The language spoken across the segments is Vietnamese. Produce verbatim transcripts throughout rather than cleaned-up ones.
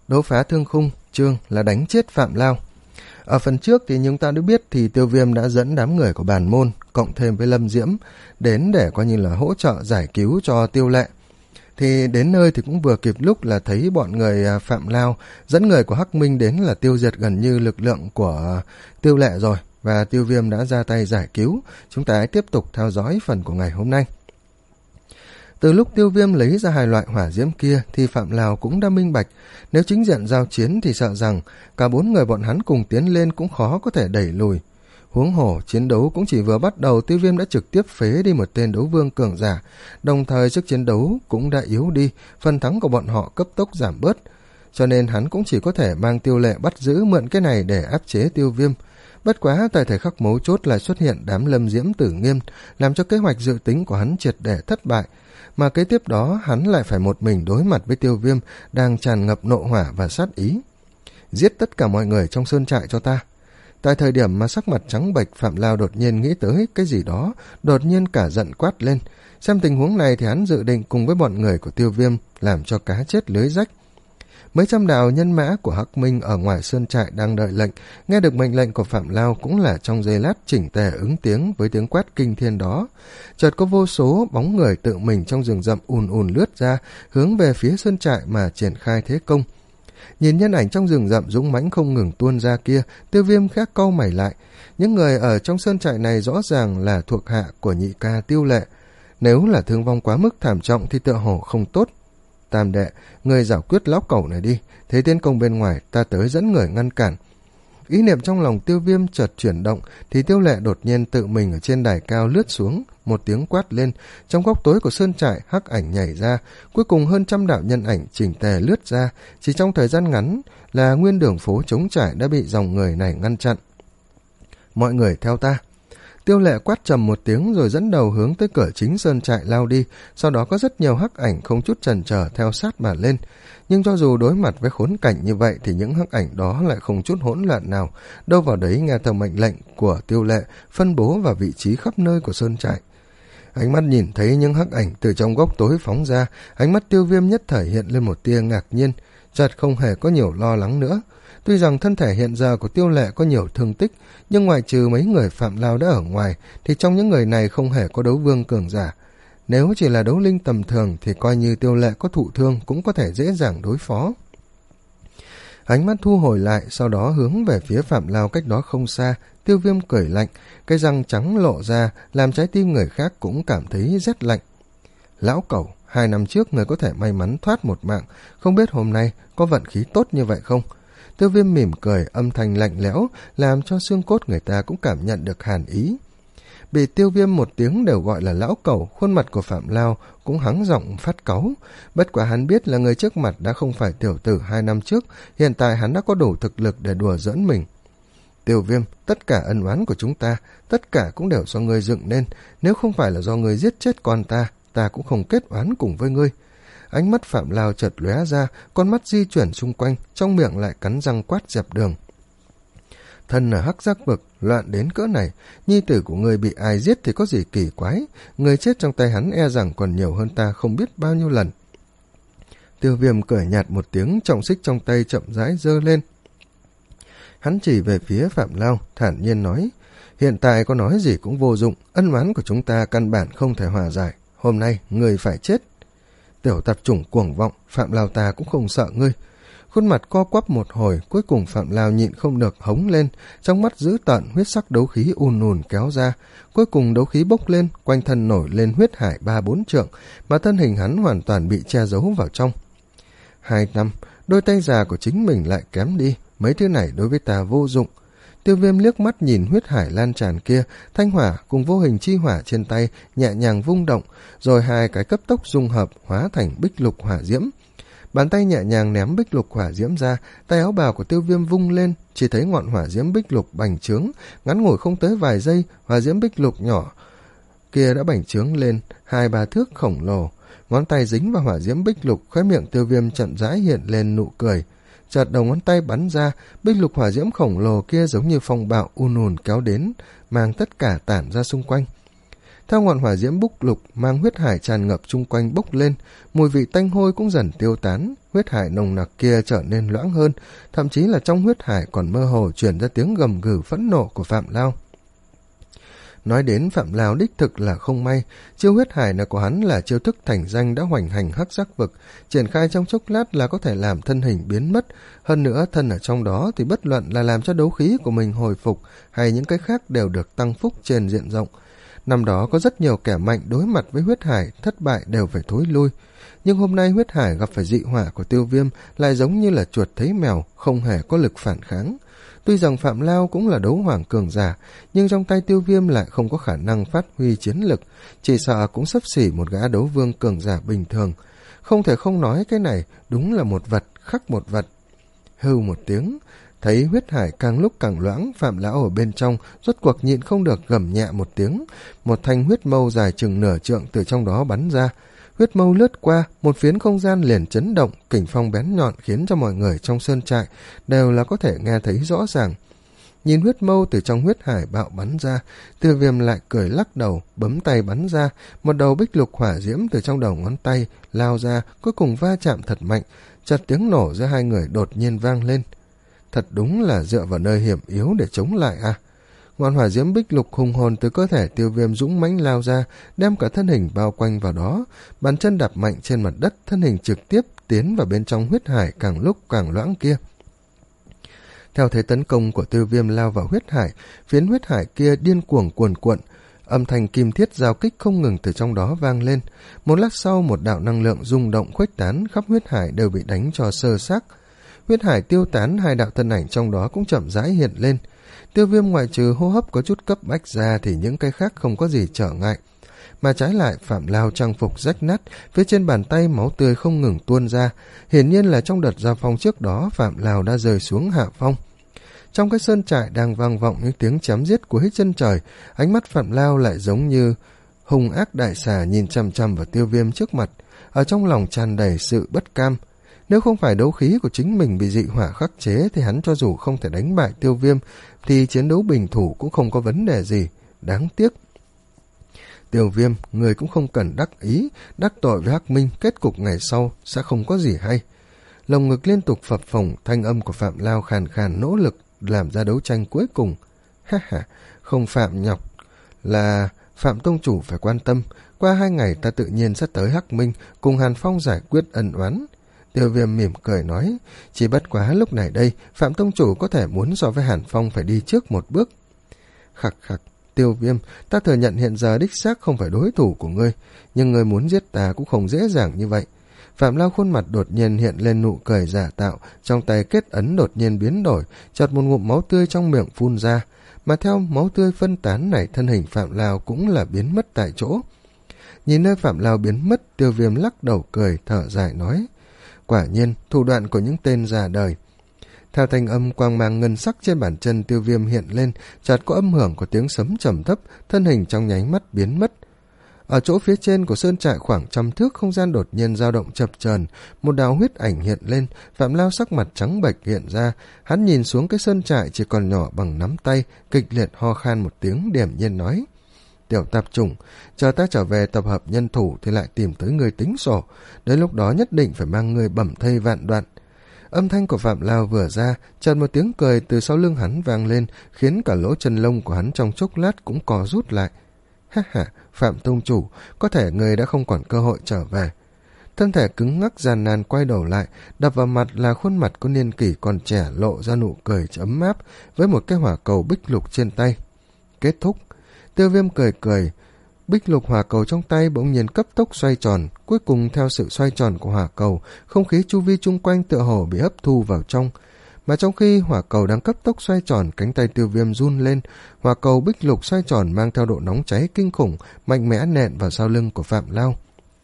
Đấu phá thương khung, chương là đánh chết Phạm Lao. Ở phần trước thì chúng ta đã biết thì Tiêu Viêm đã dẫn đám người của Bàn Môn cộng thêm với Lâm Diễm đến để coi như là hỗ trợ giải cứu cho Tiêu Lệ. Thì đến nơi thì cũng vừa kịp lúc là thấy bọn người Phạm Lao dẫn người của Hắc Minh đến là tiêu diệt gần như lực lượng của Tiêu Lệ rồi, và Tiêu Viêm đã ra tay giải cứu. Chúng ta hãy tiếp tục theo dõi phần của ngày hôm nay. Từ lúc Tiêu Viêm lấy ra hai loại hỏa diễm kia thì Phạm Lao cũng đã minh bạch, nếu chính diện giao chiến thì sợ rằng cả bốn người bọn hắn cùng tiến lên cũng khó có thể đẩy lùi. Huống hồ chiến đấu cũng chỉ vừa bắt đầu, Tiêu Viêm đã trực tiếp phế đi một tên đấu vương cường giả, đồng thời sức chiến đấu cũng đã yếu đi, phần thắng của bọn họ cấp tốc giảm bớt, cho nên hắn cũng chỉ có thể mang Tiêu Lệ bắt giữ mượn cái này để áp chế Tiêu Viêm. Bất quá tại thời khắc mấu chốt lại xuất hiện đám Lâm Diễm Tử Nghiêm, làm cho kế hoạch dự tính của hắn triệt để thất bại, mà kế tiếp đó hắn lại phải một mình đối mặt với Tiêu Viêm đang tràn ngập nộ hỏa và sát ý. Giết tất cả mọi người trong sơn trại cho ta. Tại thời điểm mà sắc mặt trắng bệch, Phạm Lao đột nhiên nghĩ tới cái gì đó, đột nhiên cả giận quát lên. Xem tình huống này thì hắn dự định cùng với bọn người của Tiêu Viêm làm cho cá chết lưới rách. Mấy trăm đạo nhân mã của Hắc Minh ở ngoài sơn trại đang đợi lệnh, nghe được mệnh lệnh của Phạm Lao cũng là trong giây lát chỉnh tề ứng tiếng với tiếng quát kinh thiên đó. Chợt có vô số bóng người tự mình trong rừng rậm ùn ùn lướt ra, hướng về phía sơn trại mà triển khai thế công. Nhìn nhân ảnh trong rừng rậm dũng mãnh không ngừng tuôn ra kia, Tiêu Viêm khẽ cau mày lại. Những người ở trong sơn trại này rõ ràng là thuộc hạ của nhị ca Tiêu Lệ. Nếu là thương vong quá mức thảm trọng thì tựa hồ không tốt. Tam đệ, người giải quyết lão cẩu này đi, thế tiến công bên ngoài, ta tới dẫn người ngăn cản. Ý niệm trong lòng Tiêu Viêm chợt chuyển động thì Tiêu Lệ đột nhiên tự mình ở trên đài cao lướt xuống, một tiếng quát lên, trong góc tối của sơn trại hắc ảnh nhảy ra, cuối cùng hơn trăm đạo nhân ảnh chỉnh tề lướt ra, chỉ trong thời gian ngắn là nguyên đường phố trống trải đã bị dòng người này ngăn chặn. Mọi người theo ta. Tiêu Lệ quát trầm một tiếng rồi dẫn đầu hướng tới cửa chính sơn trại lao đi, sau đó có rất nhiều hắc ảnh không chút chần chờ theo sát mà lên. Nhưng cho dù đối mặt với khốn cảnh như vậy thì những hắc ảnh đó lại không chút hỗn loạn nào, đâu vào đấy nghe theo mệnh lệnh của Tiêu Lệ phân bố vào vị trí khắp nơi của sơn trại. Ánh mắt nhìn thấy những hắc ảnh từ trong góc tối phóng ra, ánh mắt Tiêu Viêm nhất thời hiện lên một tia ngạc nhiên, chợt không hề có nhiều lo lắng nữa. Tuy rằng thân thể hiện giờ của Tiêu Lệ có nhiều thương tích, nhưng ngoài trừ mấy người Phạm Lao đã ở ngoài thì trong những người này không hề có đấu vương cường giả. Nếu chỉ là đấu linh tầm thường thì coi như Tiêu Lệ có thụ thương cũng có thể dễ dàng đối phó. Ánh mắt thu hồi lại, sau đó hướng về phía Phạm Lao cách đó không xa. Tiêu Viêm cười lạnh, cái răng trắng lộ ra làm trái tim người khác cũng cảm thấy rét lạnh. Lão cẩu, hai năm trước người có thể may mắn thoát một mạng, không biết hôm nay có vận khí tốt như vậy không? Tiêu Viêm mỉm cười, âm thanh lạnh lẽo làm cho xương cốt người ta cũng cảm nhận được hàn ý. Bị Tiêu Viêm một tiếng đều gọi là lão cẩu, khuôn mặt của Phạm Lao cũng hắng giọng phát cáu. Bất quá hắn biết là người trước mặt đã không phải tiểu tử hai năm trước, hiện tại hắn đã có đủ thực lực để đùa giỡn mình. Tiêu Viêm, tất cả ân oán của chúng ta, tất cả cũng đều do ngươi dựng nên, nếu không phải là do ngươi giết chết con ta, ta cũng không kết oán cùng với ngươi. Ánh mắt Phạm Lao chợt lóe ra, con mắt di chuyển xung quanh, trong miệng lại cắn răng quát dẹp đường. Thân là hắc giác vực, loạn đến cỡ này, nhi tử của người bị ai giết thì có gì kỳ quái, người chết trong tay hắn e rằng còn nhiều hơn ta không biết bao nhiêu lần. Tiêu Viêm cười nhạt một tiếng, trọng xích trong tay chậm rãi giơ lên. Hắn chỉ về phía Phạm Lao, thản nhiên nói, hiện tại có nói gì cũng vô dụng, ân oán của chúng ta căn bản không thể hòa giải, hôm nay người phải chết. Tiểu tạp chủng cuồng vọng, Phạm Lao ta cũng không sợ ngươi. Khuôn mặt co quắp một hồi, cuối cùng Phạm Lao nhịn không được hống lên, trong mắt dữ tợn huyết sắc đấu khí ùn ùn kéo ra, cuối cùng đấu khí bốc lên, quanh thân nổi lên huyết hải ba bốn trượng, mà thân hình hắn hoàn toàn bị che giấu vào trong. Hai năm, đôi tay già của chính mình lại kém đi, mấy thứ này đối với ta vô dụng. Tiêu Viêm liếc mắt nhìn huyết hải lan tràn kia, thanh hỏa cùng vô hình chi hỏa trên tay nhẹ nhàng vung động, rồi hai cái cấp tốc dung hợp hóa thành bích lục hỏa diễm. Bàn tay nhẹ nhàng ném bích lục hỏa diễm ra, tay áo bào của Tiêu Viêm vung lên, chỉ thấy ngọn hỏa diễm bích lục bành trướng, ngắn ngủi không tới vài giây, hỏa diễm bích lục nhỏ kia đã bành trướng lên hai ba thước khổng lồ. Ngón tay dính vào hỏa diễm bích lục, khóe miệng Tiêu Viêm chậm rãi hiện lên nụ cười. Chợt đầu ngón tay bắn ra, bích lục hỏa diễm khổng lồ kia giống như phong bạo ùn ùn kéo đến, mang tất cả tản ra xung quanh. Theo ngọn hỏa diễm bốc lục mang huyết hải tràn ngập chung quanh bốc lên, mùi vị tanh hôi cũng dần tiêu tán, huyết hải nồng nặc kia trở nên loãng hơn, thậm chí là trong huyết hải còn mơ hồ truyền ra tiếng gầm gừ phẫn nộ của Phạm Lao. Nói đến Phạm Lao đích thực là không may, chiêu huyết hải này của hắn là chiêu thức thành danh đã hoành hành hắc giác vực, triển khai trong chốc lát là có thể làm thân hình biến mất, hơn nữa thân ở trong đó thì bất luận là làm cho đấu khí của mình hồi phục hay những cái khác đều được tăng phúc trên diện rộng. Năm đó có rất nhiều kẻ mạnh đối mặt với huyết hải, thất bại đều phải thối lui. Nhưng hôm nay huyết hải gặp phải dị hỏa của Tiêu Viêm lại giống như là chuột thấy mèo, không hề có lực phản kháng. Tuy rằng Phạm Lao cũng là đấu hoàng cường giả, nhưng trong tay Tiêu Viêm lại không có khả năng phát huy chiến lực, chỉ sợ cũng xấp xỉ một gã đấu vương cường giả bình thường. Không thể không nói cái này đúng là một vật khắc một vật. Hưu một tiếng, thấy huyết hải càng lúc càng loãng, Phạm Lão ở bên trong rốt cuộc nhịn không được gầm nhẹ một tiếng, một thanh huyết mâu dài chừng nửa trượng từ trong đó bắn ra. Huyết mâu lướt qua, một phiến không gian liền chấn động, kình phong bén nhọn khiến cho mọi người trong sơn trại đều là có thể nghe thấy rõ ràng. Nhìn huyết mâu từ trong huyết hải bạo bắn ra, Tiêu Viêm lại cười lắc đầu, bấm tay bắn ra, một đầu bích lục hỏa diễm từ trong đầu ngón tay lao ra, cuối cùng va chạm thật mạnh, chợt tiếng nổ giữa hai người đột nhiên vang lên. Thật đúng là dựa vào nơi hiểm yếu để chống lại à. Ngọn hỏa diễm bích lục hùng hồn từ cơ thể Tiêu Viêm dũng mãnh lao ra, đem cả thân hình bao quanh vào đó, bàn chân đạp mạnh trên mặt đất, thân hình trực tiếp tiến vào bên trong huyết hải càng lúc càng loãng kia. Theo thế tấn công của Tiêu Viêm lao vào huyết hải, phiến huyết hải kia điên cuồng cuồn cuộn, âm thanh kim thiết giao kích không ngừng từ trong đó vang lên. Một lát sau, một đạo năng lượng rung động khuếch tán khắp huyết hải đều bị đánh cho sơ xác. Huyết hải tiêu tán, hai đạo thân ảnh trong đó cũng chậm rãi hiện lên. Tiêu Viêm ngoại trừ hô hấp có chút cấp bách ra thì những cái khác không có gì trở ngại. Mà trái lại, Phạm Lao trang phục rách nát, phía trên bàn tay máu tươi không ngừng tuôn ra. Hiển nhiên là trong đợt giao phong trước đó, Phạm Lao đã rơi xuống hạ phong. Trong cái sơn trại đang vang vọng những tiếng chém giết của hít chân trời, ánh mắt Phạm Lao lại giống như hung ác đại xà nhìn chằm chằm vào Tiêu Viêm trước mặt, ở trong lòng tràn đầy sự bất cam. Nếu không phải đấu khí của chính mình bị dị hỏa khắc chế thì hắn cho dù không thể đánh bại Tiêu Viêm thì chiến đấu bình thủ cũng không có vấn đề gì. Đáng tiếc. Tiêu Viêm, người cũng không cần đắc ý, đắc tội với Hắc Minh, kết cục ngày sau sẽ không có gì hay. Lồng ngực liên tục phập phồng, thanh âm của Phạm Lao khàn khàn nỗ lực làm ra đấu tranh cuối cùng. Ha ha, không Phạm nhọc là Phạm Tông Chủ phải quan tâm, qua hai ngày ta tự nhiên sẽ tới Hắc Minh cùng Hàn Phong giải quyết ân oán. Tiêu Viêm mỉm cười nói, chỉ bất quá lúc này đây, Phạm Tông Chủ có thể muốn so với Hàn Phong phải đi trước một bước. Khặc khặc, Tiêu Viêm, ta thừa nhận hiện giờ đích xác không phải đối thủ của ngươi, nhưng ngươi muốn giết ta cũng không dễ dàng như vậy. Phạm Lao khuôn mặt đột nhiên hiện lên nụ cười giả tạo, trong tay kết ấn đột nhiên biến đổi, chợt một ngụm máu tươi trong miệng phun ra, mà theo máu tươi phân tán này, thân hình Phạm Lao cũng là biến mất tại chỗ. Nhìn nơi Phạm Lao biến mất, Tiêu Viêm lắc đầu cười, thở dài nói, quả nhiên, thủ đoạn của những tên già đời. Theo thanh âm quang mang ngân sắc trên bàn chân Tiêu Viêm hiện lên, chợt có âm hưởng của tiếng sấm trầm thấp, thân hình trong nháy mắt biến mất. Ở chỗ phía trên của sơn trại khoảng trăm thước, không gian đột nhiên dao động chập chờn, một đạo huyết ảnh hiện lên, Phạm Lao sắc mặt trắng bệch hiện ra, hắn nhìn xuống cái sơn trại chỉ còn nhỏ bằng nắm tay, kịch liệt ho khan một tiếng, điềm nhiên nói: "Tiểu tạp chủng, chờ ta trở về tập hợp nhân thủ thì lại tìm tới người tính sổ, đến lúc đó nhất định phải mang người bẩm thây vạn đoạn." Âm thanh của Phạm Lao vừa ra, chợt một tiếng cười từ sau lưng hắn vang lên, khiến cả lỗ chân lông của hắn trong chốc lát cũng co rút lại. Ha ha, Phạm Tông Chủ, có thể người đã không còn cơ hội trở về. Thân thể cứng ngắc gian nan quay đầu lại, đập vào mặt là khuôn mặt có niên kỷ còn trẻ lộ ra nụ cười ấm áp với một cái hỏa cầu bích lục trên tay. Kết thúc. Tiêu Viêm cười cười, bích lục hỏa cầu trong tay bỗng nhiên cấp tốc xoay tròn, cuối cùng theo sự xoay tròn của hỏa cầu, không khí chu vi chung quanh tựa hồ bị hấp thu vào trong. Mà trong khi hỏa cầu đang cấp tốc xoay tròn, cánh tay Tiêu Viêm run lên, hỏa cầu bích lục xoay tròn mang theo độ nóng cháy kinh khủng, mạnh mẽ nện vào sau lưng của Phạm Lao.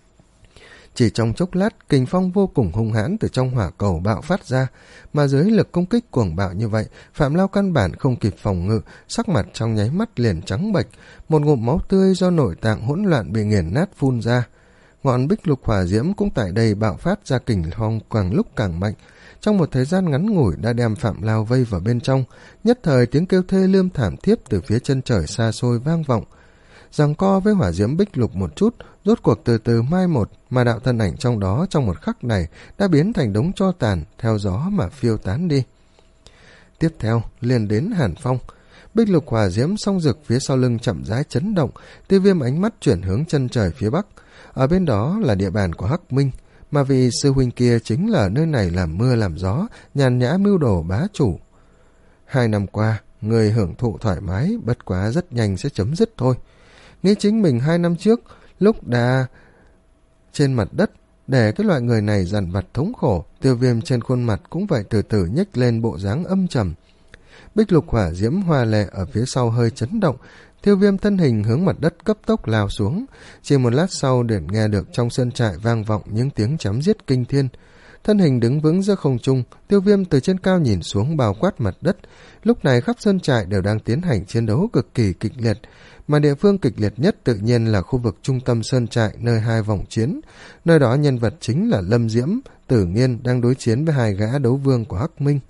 Chỉ trong chốc lát, kình phong vô cùng hung hãn từ trong hỏa cầu bạo phát ra, mà dưới lực công kích cuồng bạo như vậy, Phạm Lao căn bản không kịp phòng ngự, sắc mặt trong nháy mắt liền trắng bệch, một ngụm máu tươi do nội tạng hỗn loạn bị nghiền nát phun ra. Ngọn bích lục hỏa diễm cũng tại đây bạo phát ra kình phong càng lúc càng mạnh, trong một thời gian ngắn ngủi đã đem Phạm Lao vây vào bên trong, nhất thời tiếng kêu thê lương thảm thiết từ phía chân trời xa xôi vang vọng. giằng co với hỏa diễm bích lục một chút, rốt cuộc từ từ mai một, mà đạo thân ảnh trong đó trong một khắc này đã biến thành đống tro tàn, theo gió mà phiêu tán đi. Tiếp theo liền đến Hàn Phong. Bích lục hỏa diễm song rực phía sau lưng chậm rãi chấn động, Tiêu Viêm ánh mắt chuyển hướng chân trời phía bắc. Ở bên đó là địa bàn của Hắc Minh, mà vì sư huynh kia chính là nơi này làm mưa làm gió, nhàn nhã mưu đồ bá chủ. Hai năm qua, người hưởng thụ thoải mái, bất quá rất nhanh sẽ chấm dứt thôi. Nghĩ chính mình hai năm trước, lúc đã trên mặt đất, để cái loại người này dằn vặt thống khổ, Tiêu Viêm trên khuôn mặt cũng vậy từ từ nhếch lên bộ dáng âm trầm. Bích lục hỏa diễm hoa lệ ở phía sau hơi chấn động, Tiêu Viêm thân hình hướng mặt đất cấp tốc lao xuống. Chỉ một lát sau để nghe được trong sân trại vang vọng những tiếng chém giết kinh thiên. Thân hình đứng vững giữa không trung, Tiêu Viêm từ trên cao nhìn xuống bao quát mặt đất. Lúc này khắp sân trại đều đang tiến hành chiến đấu cực kỳ kịch liệt, mà địa phương kịch liệt nhất tự nhiên là khu vực trung tâm sơn trại nơi hai vòng chiến. Nơi đó nhân vật chính là Lâm Diễm, Tử Nghiên đang đối chiến với hai gã đấu vương của Hắc Minh.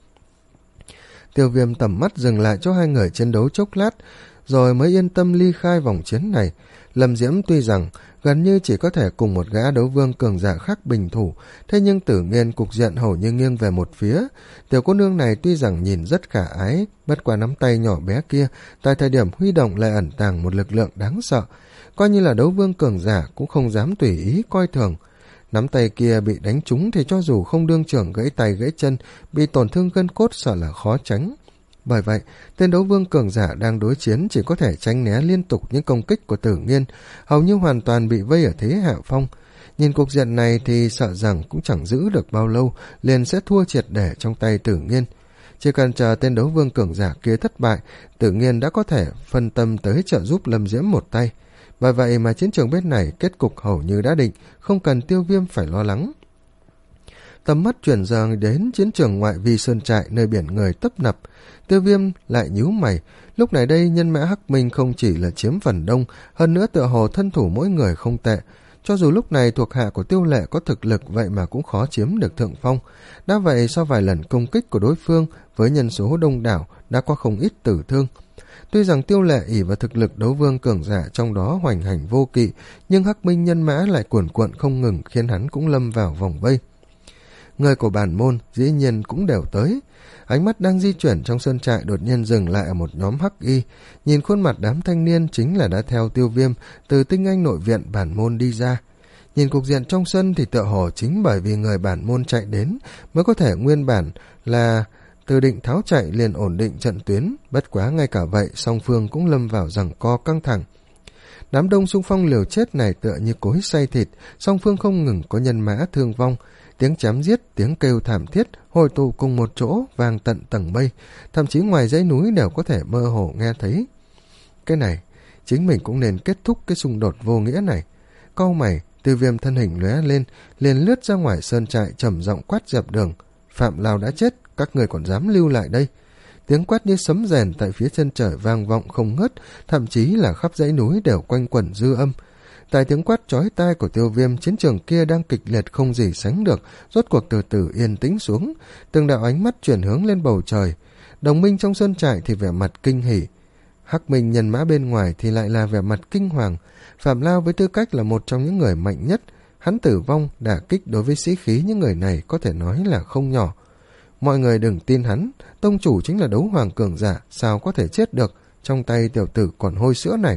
Tiêu Viêm tầm mắt dừng lại cho hai người chiến đấu chốc lát, rồi mới yên tâm ly khai vòng chiến này. Lâm Diễm tuy rằng gần như chỉ có thể cùng một gã đấu vương cường giả khác bình thủ, thế nhưng Tử Nghiên cục diện hầu như nghiêng về một phía. Tiểu cô nương này tuy rằng nhìn rất khả ái, bất qua nắm tay nhỏ bé kia, tại thời điểm huy động lại ẩn tàng một lực lượng đáng sợ, coi như là đấu vương cường giả cũng không dám tùy ý coi thường. Nắm tay kia bị đánh trúng thì cho dù không đương trưởng gãy tay gãy chân, bị tổn thương gân cốt sợ là khó tránh. Bởi vậy, tên đấu vương cường giả đang đối chiến chỉ có thể tránh né liên tục những công kích của Tử Nghiên, hầu như hoàn toàn bị vây ở thế hạ phong. Nhìn cuộc diện này thì sợ rằng cũng chẳng giữ được bao lâu, liền sẽ thua triệt để trong tay Tử Nghiên. Chỉ cần chờ tên đấu vương cường giả kia thất bại, Tử Nghiên đã có thể phân tâm tới trợ giúp Lâm Diễm một tay. Bởi vậy mà chiến trường bên này kết cục hầu như đã định, không cần Tiêu Viêm phải lo lắng. Tầm mắt chuyển dần đến chiến trường ngoại vi sơn trại nơi biển người tấp nập. Tiêu Viêm lại nhíu mày, lúc này đây nhân mã Hắc Minh không chỉ là chiếm phần đông, hơn nữa tựa hồ thân thủ mỗi người không tệ. Cho dù lúc này thuộc hạ của Tiêu Lệ có thực lực vậy mà cũng khó chiếm được thượng phong. Đã vậy sau vài lần công kích của đối phương với nhân số đông đảo đã có không ít tử thương. Tuy rằng Tiêu Lệ ỷ vào thực lực đấu vương cường giả trong đó hoành hành vô kỵ, nhưng Hắc Minh nhân mã lại cuồn cuộn không ngừng khiến hắn cũng lâm vào vòng vây. Người của bản môn dĩ nhiên cũng đều tới. Ánh mắt đang di chuyển trong sân trại đột nhiên dừng lại ở một nhóm hắc y. Nhìn khuôn mặt đám thanh niên chính là đã theo Tiêu Viêm từ tinh anh nội viện bản môn đi ra. Nhìn cục diện trong sân thì tựa hồ chính bởi vì người bản môn chạy đến mới có thể nguyên bản là từ định tháo chạy liền ổn định trận tuyến. Bất quá ngay cả vậy song phương cũng lâm vào giằng co căng thẳng. Đám đông xung phong liều chết này tựa như cối xay thịt, song phương không ngừng có nhân mã thương vong. Tiếng chém giết, tiếng kêu thảm thiết hồi tụ cùng một chỗ vang tận tầng mây, thậm chí ngoài dãy núi đều có thể mơ hồ nghe thấy. Cái này, chính mình cũng nên kết thúc cái xung đột vô nghĩa này. Cau mày, Tiêu Viêm thân hình lóe lên, liền lướt ra ngoài sơn trại trầm giọng quát dẹp đường. Phạm Lao đã chết, các người còn dám lưu lại đây? Tiếng quát như sấm rèn tại phía chân trời vang vọng không ngớt, thậm chí là khắp dãy núi đều quanh quẩn dư âm. Tại tiếng quát chói tai của Tiêu Viêm, chiến trường kia đang kịch liệt không gì sánh được, rốt cuộc từ từ yên tĩnh xuống. Từng đạo ánh mắt chuyển hướng lên bầu trời. Đồng minh trong sơn trại thì vẻ mặt kinh hỉ, Hắc Minh nhân mã bên ngoài thì lại là vẻ mặt kinh hoàng. Phạm Lao với tư cách là một trong những người mạnh nhất, hắn tử vong đả kích đối với sĩ khí những người này có thể nói là không nhỏ. Mọi người đừng tin hắn, tông chủ chính là đấu hoàng cường giả, sao có thể chết được trong tay tiểu tử còn hôi sữa này.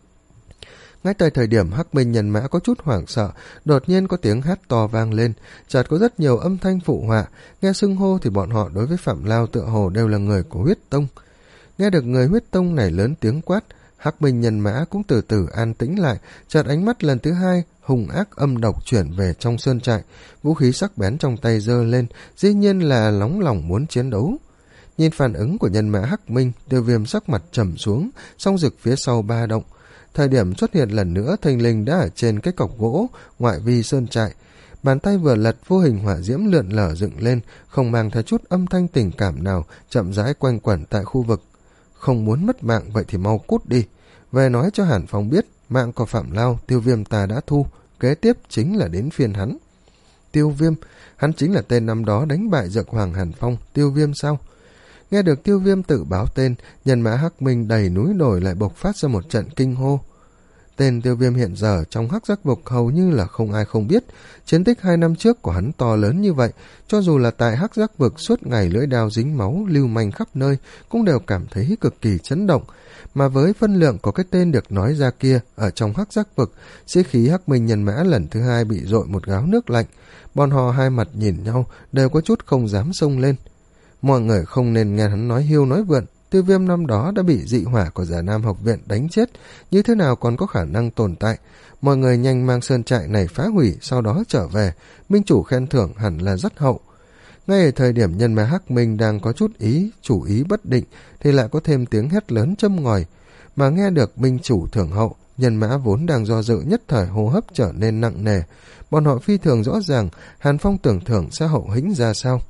Ngay tại thời điểm Hắc Minh nhân mã có chút hoảng sợ, đột nhiên có tiếng hát to vang lên, chợt có rất nhiều âm thanh phụ họa, nghe xưng hô thì bọn họ đối với Phạm Lao tựa hồ đều là người của huyết tông. Nghe được người huyết tông này lớn tiếng quát, Hắc Minh nhân mã cũng từ từ an tĩnh lại, chợt ánh mắt lần thứ hai hung ác âm độc chuyển về trong sơn trại, vũ khí sắc bén trong tay giơ lên, dĩ nhiên là nóng lòng muốn chiến đấu. Nhìn phản ứng của nhân mã Hắc Minh, Tiêu Viêm sắc mặt trầm xuống, song rực phía sau ba động. Thời điểm xuất hiện lần nữa, thình lình đã ở trên cái cọc gỗ ngoại vi sơn trại. Bàn tay vừa lật, vô hình hỏa diễm lượn lở dựng lên, không mang theo chút âm thanh tình cảm nào, chậm rãi quanh quẩn tại khu vực. Không muốn mất mạng vậy thì mau cút đi. Về nói cho Hàn Phong biết, mạng của Phạm Lao, Tiêu Viêm ta đã thu, kế tiếp chính là đến phiên hắn. Tiêu Viêm, hắn chính là tên năm đó đánh bại Dược Hoàng Hàn Phong, Tiêu Viêm sao? Nghe được Tiêu Viêm tự báo tên, nhân mã Hắc Minh đầy núi đồi lại bộc phát ra một trận kinh hô. Tên Tiêu Viêm hiện giờ trong Hắc Giác Vực hầu như là không ai không biết. Chiến tích hai năm trước của hắn to lớn như vậy, cho dù là tại Hắc Giác Vực suốt ngày lưỡi đao dính máu lưu manh khắp nơi cũng đều cảm thấy cực kỳ chấn động. Mà với phân lượng có cái tên được nói ra kia ở trong Hắc Giác Vực, sĩ khí Hắc Minh nhân mã lần thứ hai bị dội một gáo nước lạnh. Bọn họ hai mặt nhìn nhau đều có chút không dám xông lên. Mọi người không nên nghe hắn nói hiêu nói vượn. Tiêu Viêm năm đó đã bị dị hỏa của Già Nam học viện đánh chết, như thế nào còn có khả năng tồn tại. Mọi người nhanh mang sơn trại này phá hủy, sau đó trở về. Minh chủ khen thưởng hẳn là rất hậu. Ngay ở thời điểm nhân mã Hắc Minh đang có chút ý chủ ý bất định, thì lại có thêm tiếng hét lớn châm ngòi. Mà nghe được Minh chủ thưởng hậu, nhân mã vốn đang do dự nhất thời hô hấp trở nên nặng nề. Bọn họ phi thường rõ ràng Hàn Phong tưởng thưởng sẽ hậu hĩnh ra sao.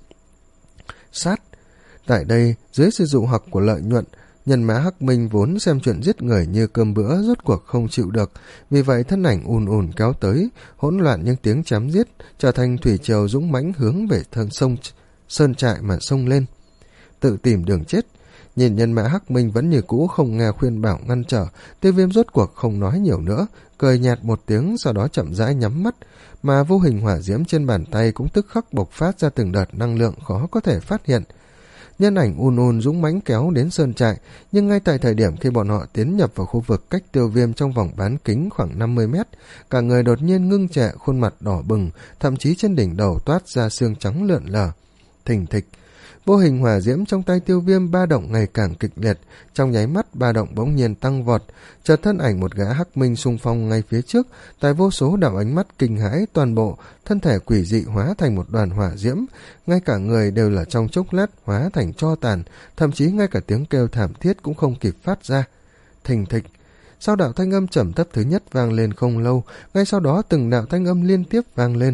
Sát. Tại đây, dưới sự dụ hoặc của lợi nhuận, nhân mã Hắc Minh vốn xem chuyện giết người như cơm bữa rốt cuộc không chịu được, vì vậy thân ảnh ùn ùn kéo tới, hỗn loạn những tiếng chém giết, trở thành thủy triều dũng mãnh hướng về thân sông sơn trại mà xông lên. Tự tìm đường chết. Nhìn nhân mã Hắc Minh vẫn như cũ không nghe khuyên bảo ngăn trở, Tiêu Viêm rốt cuộc không nói nhiều nữa, cười nhạt một tiếng, sau đó chậm rãi nhắm mắt, mà vô hình hỏa diễm trên bàn tay cũng tức khắc bộc phát ra từng đợt năng lượng khó có thể phát hiện. Nhân ảnh ùn ùn dũng mãnh kéo đến sơn trại, nhưng ngay tại thời điểm khi bọn họ tiến nhập vào khu vực cách Tiêu Viêm trong vòng bán kính khoảng năm mươi mét, cả người đột nhiên ngưng trệ, khuôn mặt đỏ bừng, thậm chí trên đỉnh đầu toát ra xương trắng lượn lờ. Thình thịch, vô hình hỏa diễm trong tay Tiêu Viêm ba động ngày càng kịch liệt, trong nháy mắt ba động bỗng nhiên tăng vọt, chợt thân ảnh một gã Hắc Minh xung phong ngay phía trước, tại vô số đạo ánh mắt kinh hãi, toàn bộ thân thể quỷ dị hóa thành một đoàn hỏa diễm, ngay cả người đều là trong chốc lát hóa thành tro tàn, thậm chí ngay cả tiếng kêu thảm thiết cũng không kịp phát ra. Thình thịch, sau đạo thanh âm trầm thấp thứ nhất vang lên không lâu, ngay sau đó từng đạo thanh âm liên tiếp vang lên.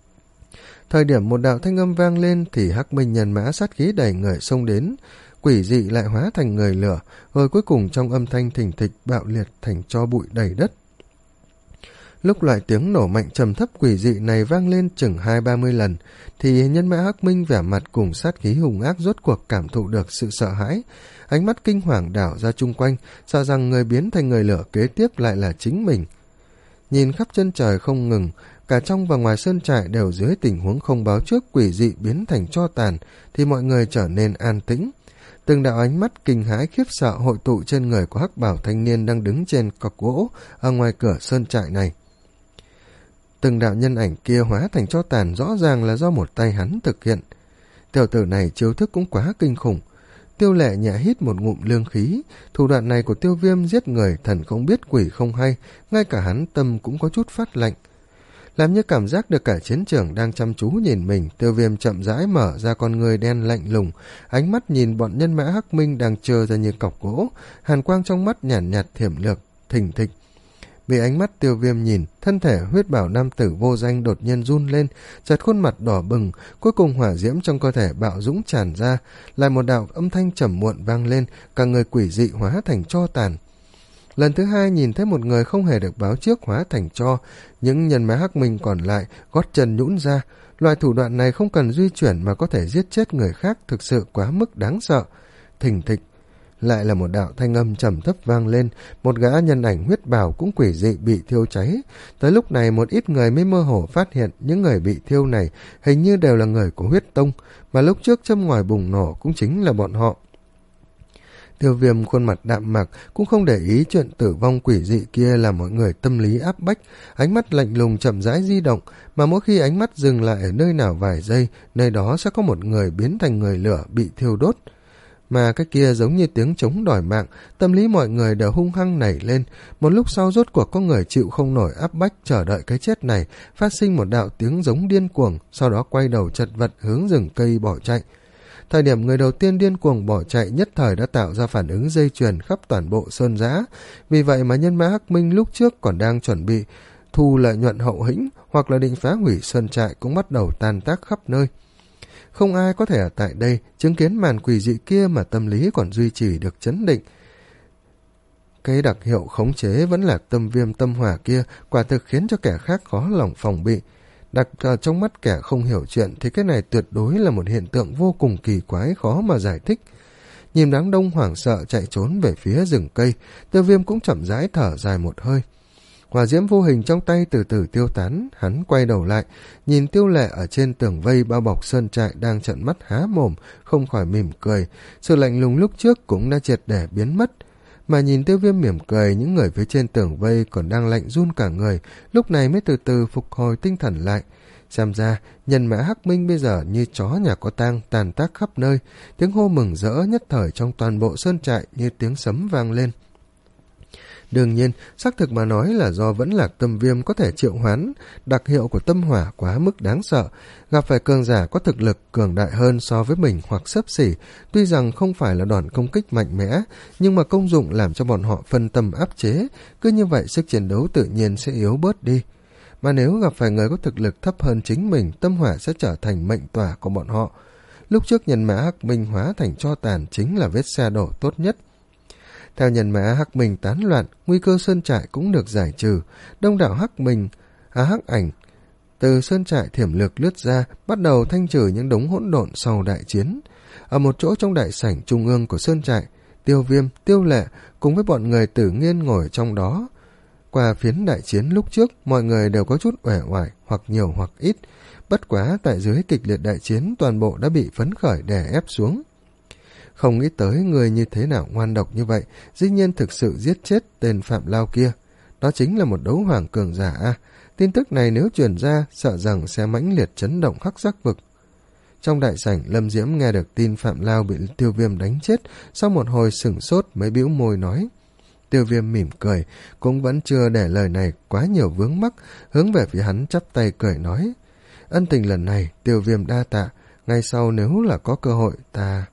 Thời điểm một đạo thanh âm vang lên thì Hắc Minh nhân mã sát khí đầy người xông đến, quỷ dị lại hóa thành người lửa, rồi cuối cùng trong âm thanh thình thịch bạo liệt thành tro bụi đầy đất. Lúc loại tiếng nổ mạnh trầm thấp quỷ dị này vang lên chừng hai ba mươi lần, thì nhân mã Hắc Minh vẻ mặt cùng sát khí hùng ác rốt cuộc cảm thụ được sự sợ hãi, ánh mắt kinh hoàng đảo ra chung quanh, sợ rằng người biến thành người lửa kế tiếp lại là chính mình. Nhìn khắp chân trời không ngừng, cả trong và ngoài sơn trại đều dưới tình huống không báo trước quỷ dị biến thành tro tàn, thì mọi người trở nên an tĩnh. Từng đạo ánh mắt kinh hãi khiếp sợ hội tụ trên người của Hắc Bảo thanh niên đang đứng trên cọc gỗ ở ngoài cửa sơn trại này. Từng đạo nhân ảnh kia hóa thành tro tàn rõ ràng là do một tay hắn thực hiện. Tiểu tử này chiêu thức cũng quá kinh khủng. Tiêu Lệ nhẹ hít một ngụm lương khí, thủ đoạn này của Tiêu Viêm giết người thần không biết quỷ không hay, ngay cả hắn tâm cũng có chút phát lạnh. Làm như cảm giác được cả chiến trường đang chăm chú nhìn mình, Tiêu Viêm chậm rãi mở ra con người đen lạnh lùng, ánh mắt nhìn bọn nhân mã Hắc Minh đang trơ ra như cọc gỗ, hàn quang trong mắt nhàn nhạt, nhạt thiểm lược, thình thịch. Bị ánh mắt Tiêu Viêm nhìn, thân thể huyết bảo nam tử vô danh đột nhiên run lên, chợt khuôn mặt đỏ bừng, cuối cùng hỏa diễm trong cơ thể bạo dũng tràn ra, lại một đạo âm thanh trầm muộn vang lên, cả người quỷ dị hóa thành tro tàn. Lần thứ hai nhìn thấy một người không hề được báo trước hóa thành tro, những nhân mã Hắc Minh còn lại gót chân nhũn ra, loại thủ đoạn này không cần di chuyển mà có thể giết chết người khác thực sự quá mức đáng sợ. Thình thịch, lại là một đạo thanh âm trầm thấp vang lên, một gã nhân ảnh huyết bào cũng quỷ dị bị thiêu cháy. Tới lúc này một ít người mới mơ hồ phát hiện những người bị thiêu này hình như đều là người của huyết tông, mà lúc trước châm ngòi bùng nổ cũng chính là bọn họ. Tiêu Viêm khuôn mặt đạm mạc cũng không để ý chuyện tử vong quỷ dị kia là mọi người tâm lý áp bách, ánh mắt lạnh lùng chậm rãi di động, mà mỗi khi ánh mắt dừng lại ở nơi nào vài giây, nơi đó sẽ có một người biến thành người lửa bị thiêu đốt. Mà cái kia giống như tiếng trống đòi mạng, tâm lý mọi người đều hung hăng nảy lên. Một lúc sau rốt cuộc có người chịu không nổi áp bách chờ đợi cái chết này, phát sinh một đạo tiếng giống điên cuồng, sau đó quay đầu chật vật hướng rừng cây bỏ chạy. Thời điểm người đầu tiên điên cuồng bỏ chạy nhất thời đã tạo ra phản ứng dây chuyền khắp toàn bộ sơn giã. Vì vậy mà nhân mã Hắc Minh lúc trước còn đang chuẩn bị thu lợi nhuận hậu hĩnh hoặc là định phá hủy sơn trại cũng bắt đầu tan tác khắp nơi. Không ai có thể ở tại đây chứng kiến màn quỷ dị kia mà tâm lý còn duy trì được chấn định. Cái đặc hiệu khống chế vẫn là tâm viêm tâm hỏa kia, quả thực khiến cho kẻ khác khó lòng phòng bị. Đặt ở trong mắt kẻ không hiểu chuyện thì cái này tuyệt đối là một hiện tượng vô cùng kỳ quái, khó mà giải thích. Nhìn đám đông hoảng sợ chạy trốn về phía rừng cây, Tiêu Viêm cũng chậm rãi thở dài một hơi. Hỏa diễm vô hình trong tay từ từ tiêu tán, hắn quay đầu lại, nhìn Tiêu Lệ ở trên tường vây bao bọc sơn trại đang trợn mắt há mồm, không khỏi mỉm cười. Sự lạnh lùng lúc trước cũng đã triệt để biến mất. Mà nhìn Tiêu Viêm mỉm cười, những người phía trên tường vây còn đang lạnh run cả người, lúc này mới từ từ phục hồi tinh thần lại. Xem ra, nhân mã Hắc Minh bây giờ như chó nhà có tang, tàn tác khắp nơi, tiếng hô mừng rỡ nhất thời trong toàn bộ sơn trại như tiếng sấm vang lên. Đương nhiên, xác thực mà nói là do Vẫn Lạc Tâm Viêm có thể triệu hoán, đặc hiệu của tâm hỏa quá mức đáng sợ, gặp phải cường giả có thực lực cường đại hơn so với mình hoặc xấp xỉ, tuy rằng không phải là đòn công kích mạnh mẽ, nhưng mà công dụng làm cho bọn họ phân tâm áp chế, cứ như vậy sức chiến đấu tự nhiên sẽ yếu bớt đi. Mà nếu gặp phải người có thực lực thấp hơn chính mình, tâm hỏa sẽ trở thành mệnh tỏa của bọn họ. Lúc trước nhân mã Hắc Minh hóa thành tro tàn chính là vết xe đổ tốt nhất. Theo nhân mã Hắc Minh tán loạn, nguy cơ sơn trại cũng được giải trừ. Đông đảo Hắc Minh, à Hắc Ảnh từ sơn trại thiểm lược lướt ra, bắt đầu thanh trừ những đống hỗn độn sau đại chiến. Ở một chỗ trong đại sảnh trung ương của sơn trại, Tiêu Viêm, Tiêu Lệ cùng với bọn người Tử Nghiên ngồi trong đó. Qua phiến đại chiến lúc trước, mọi người đều có chút uể oải, hoặc nhiều hoặc ít. Bất quá tại dưới kịch liệt đại chiến, toàn bộ đã bị phấn khởi đè ép xuống. Không nghĩ tới người như thế nào ngoan độc như vậy, dĩ nhiên thực sự giết chết tên Phạm Lao kia. Đó chính là một đấu hoàng cường giả a. Tin tức này nếu truyền ra, sợ rằng sẽ mãnh liệt chấn động Hắc Giác vực. Trong đại sảnh, Lâm Diễm nghe được tin Phạm Lao bị Tiêu Viêm đánh chết, sau một hồi sửng sốt mới bĩu môi nói. Tiêu Viêm mỉm cười, cũng vẫn chưa để lời này quá nhiều vướng mắc, hướng về phía hắn chắp tay cười nói. Ân tình lần này, Tiêu Viêm đa tạ, ngay sau nếu là có cơ hội ta...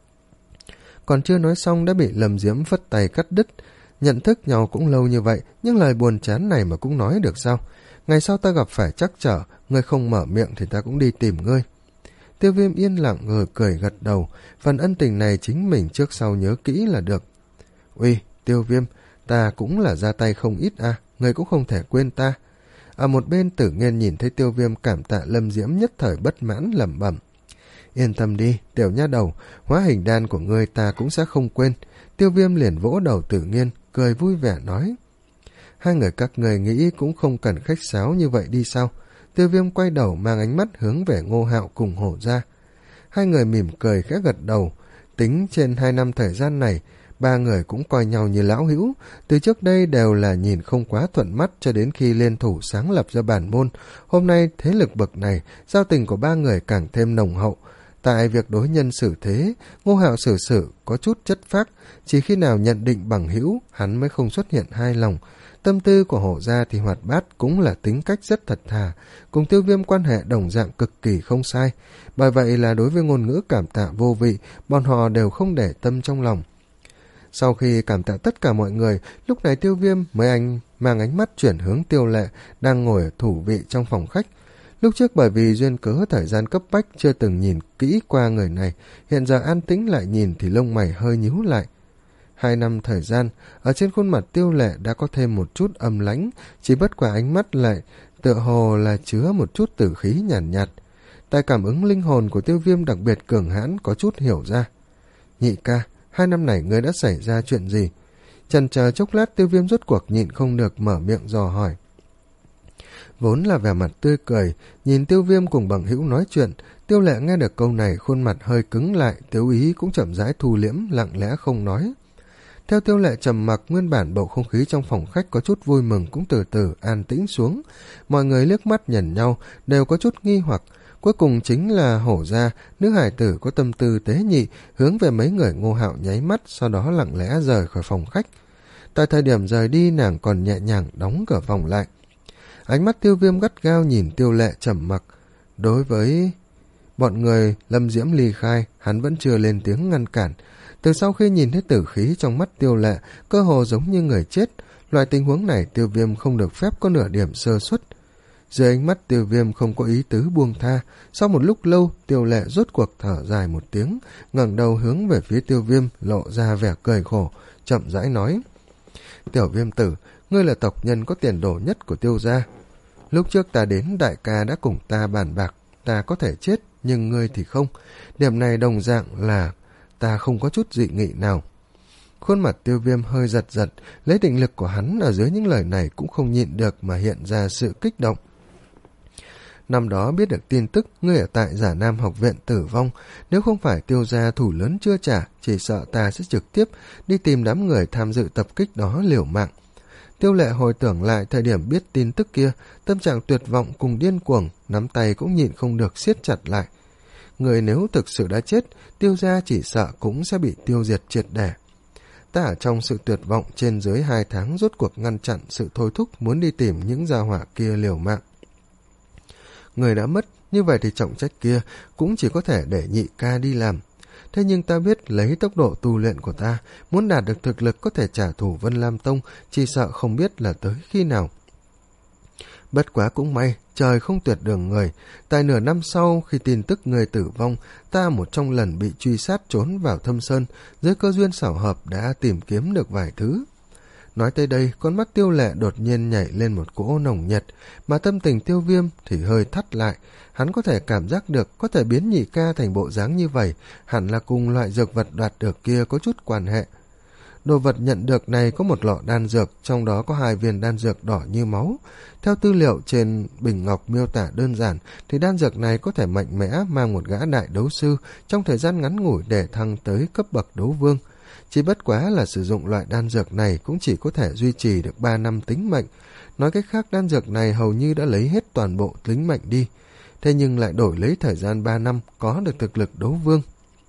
Còn chưa nói xong đã bị Lâm Diễm phất tay cắt đứt. Nhận thức nhau cũng lâu như vậy, nhưng lời buồn chán này mà cũng nói được sao? Ngày sau ta gặp phải trắc trở, ngươi không mở miệng thì ta cũng đi tìm ngươi. Tiêu Viêm yên lặng ngờ cười gật đầu, phần ân tình này chính mình trước sau nhớ kỹ là được. Uy, Tiêu Viêm, ta cũng là ra tay không ít à, ngươi cũng không thể quên ta. Ở một bên Tử Nghiên nhìn thấy Tiêu Viêm cảm tạ Lâm Diễm nhất thời bất mãn lẩm bẩm. Yên tâm đi, tiểu nha đầu, hóa hình đan của ngươi ta cũng sẽ không quên. Tiêu Viêm liền vỗ đầu Tử Nghiên, cười vui vẻ nói. Hai người các người nghĩ cũng không cần khách sáo như vậy đi sao? Tiêu Viêm quay đầu mang ánh mắt hướng về Ngô Hạo cùng Hổ ra. Hai người mỉm cười khẽ gật đầu. Tính trên hai năm thời gian này, ba người cũng coi nhau như lão hữu. Từ trước đây đều là nhìn không quá thuận mắt cho đến khi liên thủ sáng lập ra bản môn. Hôm nay thế lực bậc này, giao tình của ba người càng thêm nồng hậu. Tại việc đối nhân xử thế, Ngô Hạo xử sự có chút chất phác, chỉ khi nào nhận định bằng hữu, hắn mới không xuất hiện hai lòng. Tâm tư của Hổ gia thì hoạt bát, cũng là tính cách rất thật thà, cùng Tiêu Viêm quan hệ đồng dạng cực kỳ không sai. Bởi vậy là đối với ngôn ngữ cảm tạ vô vị, bọn họ đều không để tâm trong lòng. Sau khi cảm tạ tất cả mọi người, lúc này Tiêu Viêm mới anh mang ánh mắt chuyển hướng Tiêu Lệ, đang ngồi ở thủ vị trong phòng khách. Lúc trước bởi vì duyên cớ thời gian cấp bách chưa từng nhìn kỹ qua người này, hiện giờ an tĩnh lại nhìn thì lông mày hơi nhíu lại. Hai năm thời gian, ở trên khuôn mặt Tiêu Lệ đã có thêm một chút âm lãnh, chỉ bất quả ánh mắt lại tựa hồ là chứa một chút tử khí nhàn nhạt, nhạt. Tại cảm ứng linh hồn của Tiêu Viêm đặc biệt cường hãn có chút hiểu ra. Nhị ca, hai năm này ngươi đã xảy ra chuyện gì? Chần chờ chốc lát Tiêu Viêm rốt cuộc nhịn không được mở miệng dò hỏi. Vốn là vẻ mặt tươi cười, nhìn Tiêu Viêm cùng bằng hữu nói chuyện, Tiêu Lệ nghe được câu này khuôn mặt hơi cứng lại, Tiêu Ý cũng chậm rãi thu liễm, lặng lẽ không nói. Theo Tiêu Lệ trầm mặc, nguyên bản bầu không khí trong phòng khách có chút vui mừng cũng từ từ an tĩnh xuống. Mọi người liếc mắt nhìn nhau, đều có chút nghi hoặc. Cuối cùng chính là Hổ gia, nữ hải tử có tâm tư tế nhị, hướng về mấy người Ngô Hạo nháy mắt, sau đó lặng lẽ rời khỏi phòng khách. Tại thời điểm rời đi, nàng còn nhẹ nhàng đóng cửa phòng lại. Ánh mắt Tiêu Viêm gắt gao nhìn Tiêu Lệ trầm mặc. Đối với bọn người Lâm Diễm ly khai, hắn vẫn chưa lên tiếng ngăn cản. Từ sau khi nhìn thấy tử khí trong mắt Tiêu Lệ, cơ hồ giống như người chết, loại tình huống này Tiêu Viêm không được phép có nửa điểm sơ suất. Dưới ánh mắt Tiêu Viêm không có ý tứ buông tha, sau một lúc lâu, Tiêu Lệ rốt cuộc thở dài một tiếng, ngẩng đầu hướng về phía Tiêu Viêm, lộ ra vẻ cười khổ, chậm rãi nói: "Tiểu Viêm tử, ngươi là tộc nhân có tiền đồ nhất của Tiêu gia. Lúc trước ta đến, đại ca đã cùng ta bàn bạc, ta có thể chết, nhưng ngươi thì không. Điểm này đồng dạng là ta không có chút dị nghị nào." Khuôn mặt Tiêu Viêm hơi giật giật, lấy định lực của hắn ở dưới những lời này cũng không nhịn được mà hiện ra sự kích động. Năm đó biết được tin tức ngươi ở tại Giả Nam học viện tử vong, nếu không phải Tiêu gia thủ lớn chưa trả, chỉ sợ ta sẽ trực tiếp đi tìm đám người tham dự tập kích đó liều mạng. Tiêu Lệ hồi tưởng lại thời điểm biết tin tức kia, tâm trạng tuyệt vọng cùng điên cuồng, nắm tay cũng nhịn không được siết chặt lại. Người nếu thực sự đã chết, Tiêu gia chỉ sợ cũng sẽ bị tiêu diệt triệt để. Ta ở trong sự tuyệt vọng trên dưới hai tháng rốt cuộc ngăn chặn sự thôi thúc muốn đi tìm những gia hỏa kia liều mạng. Người đã mất, như vậy thì trọng trách kia cũng chỉ có thể để nhị ca đi làm. Thế nhưng ta biết lấy tốc độ tu luyện của ta, muốn đạt được thực lực có thể trả thù Vân Lam Tông, chỉ sợ không biết là tới khi nào. Bất quá cũng may, trời không tuyệt đường người. Tại nửa năm sau, khi tin tức người tử vong, ta một trong lần bị truy sát trốn vào Thâm Sơn, dưới cơ duyên xảo hợp đã tìm kiếm được vài thứ. Nói tới đây, con mắt Tiêu Lệ đột nhiên nhảy lên một cỗ nồng nhiệt, mà tâm tình Tiêu Viêm thì hơi thắt lại. Hắn có thể cảm giác được có thể biến nhị ca thành bộ dáng như vậy, hẳn là cùng loại dược vật đoạt được kia có chút quan hệ. Đồ vật nhận được này có một lọ đan dược, trong đó có hai viên đan dược đỏ như máu. Theo tư liệu trên bình ngọc miêu tả đơn giản, thì đan dược này có thể mạnh mẽ mang một gã đại đấu sư trong thời gian ngắn ngủi để thăng tới cấp bậc đấu vương. Chỉ bất quá là sử dụng loại đan dược này cũng chỉ có thể duy trì được ba năm tính mệnh. Nói cách khác, đan dược này hầu như đã lấy hết toàn bộ tính mệnh đi. Thế nhưng lại đổi lấy thời gian ba năm có được thực lực đấu vương.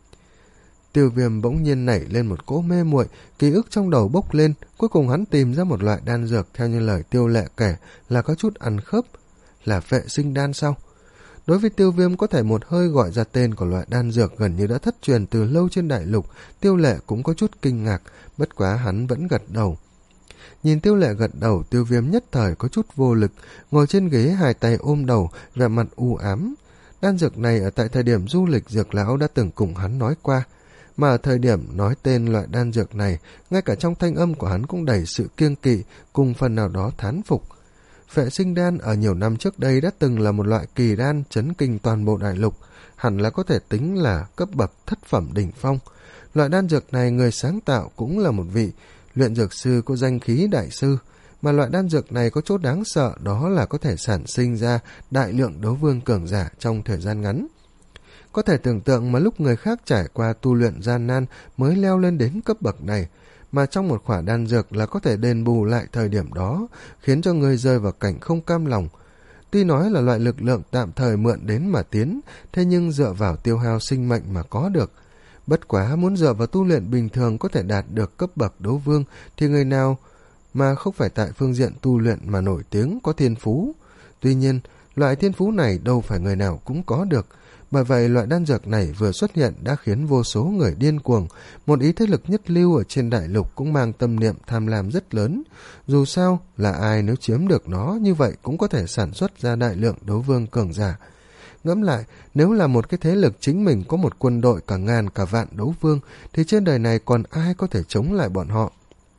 Tiêu Viêm bỗng nhiên nảy lên một cỗ mê muội, ký ức trong đầu bốc lên, cuối cùng hắn tìm ra một loại đan dược theo như lời Tiêu Lệ kể là có chút ăn khớp. Là Phệ Sinh Đan sao? Đối với Tiêu Viêm có thể một hơi gọi ra tên của loại đan dược gần như đã thất truyền từ lâu trên đại lục, Tiêu Lệ cũng có chút kinh ngạc, bất quá hắn vẫn gật đầu. Nhìn Tiêu Lệ gật đầu, Tiêu Viêm nhất thời có chút vô lực, ngồi trên ghế hai tay ôm đầu, vẻ mặt u ám. Đan dược này ở tại thời điểm du lịch Dược lão đã từng cùng hắn nói qua, mà ở thời điểm nói tên loại đan dược này, ngay cả trong thanh âm của hắn cũng đầy sự kiêng kỵ, cùng phần nào đó thán phục. Phệ Sinh Đan ở nhiều năm trước đây đã từng là một loại kỳ đan chấn kinh toàn bộ đại lục, hẳn là có thể tính là cấp bậc thất phẩm đỉnh phong. Loại đan dược này người sáng tạo cũng là một vị luyện dược sư có danh khí đại sư, mà loại đan dược này có chỗ đáng sợ đó là có thể sản sinh ra đại lượng đấu vương cường giả trong thời gian ngắn. Có thể tưởng tượng mà lúc người khác trải qua tu luyện gian nan mới leo lên đến cấp bậc này, mà trong một khỏa đan dược là có thể đền bù lại thời điểm đó, khiến cho người rơi vào cảnh không cam lòng. Tuy nói là loại lực lượng tạm thời mượn đến mà tiến, thế nhưng dựa vào tiêu hao sinh mệnh mà có được. Bất quá muốn dựa vào tu luyện bình thường có thể đạt được cấp bậc đấu vương, thì người nào mà không phải tại phương diện tu luyện mà nổi tiếng có thiên phú. Tuy nhiên, loại thiên phú này đâu phải người nào cũng có được. Bởi vậy loại đan dược này vừa xuất hiện đã khiến vô số người điên cuồng, một ý thế lực nhất lưu ở trên đại lục cũng mang tâm niệm tham lam rất lớn. Dù sao là ai nếu chiếm được nó như vậy cũng có thể sản xuất ra đại lượng đấu vương cường giả. Ngẫm lại, nếu là một cái thế lực chính mình có một quân đội cả ngàn cả vạn đấu vương, thì trên đời này còn ai có thể chống lại bọn họ.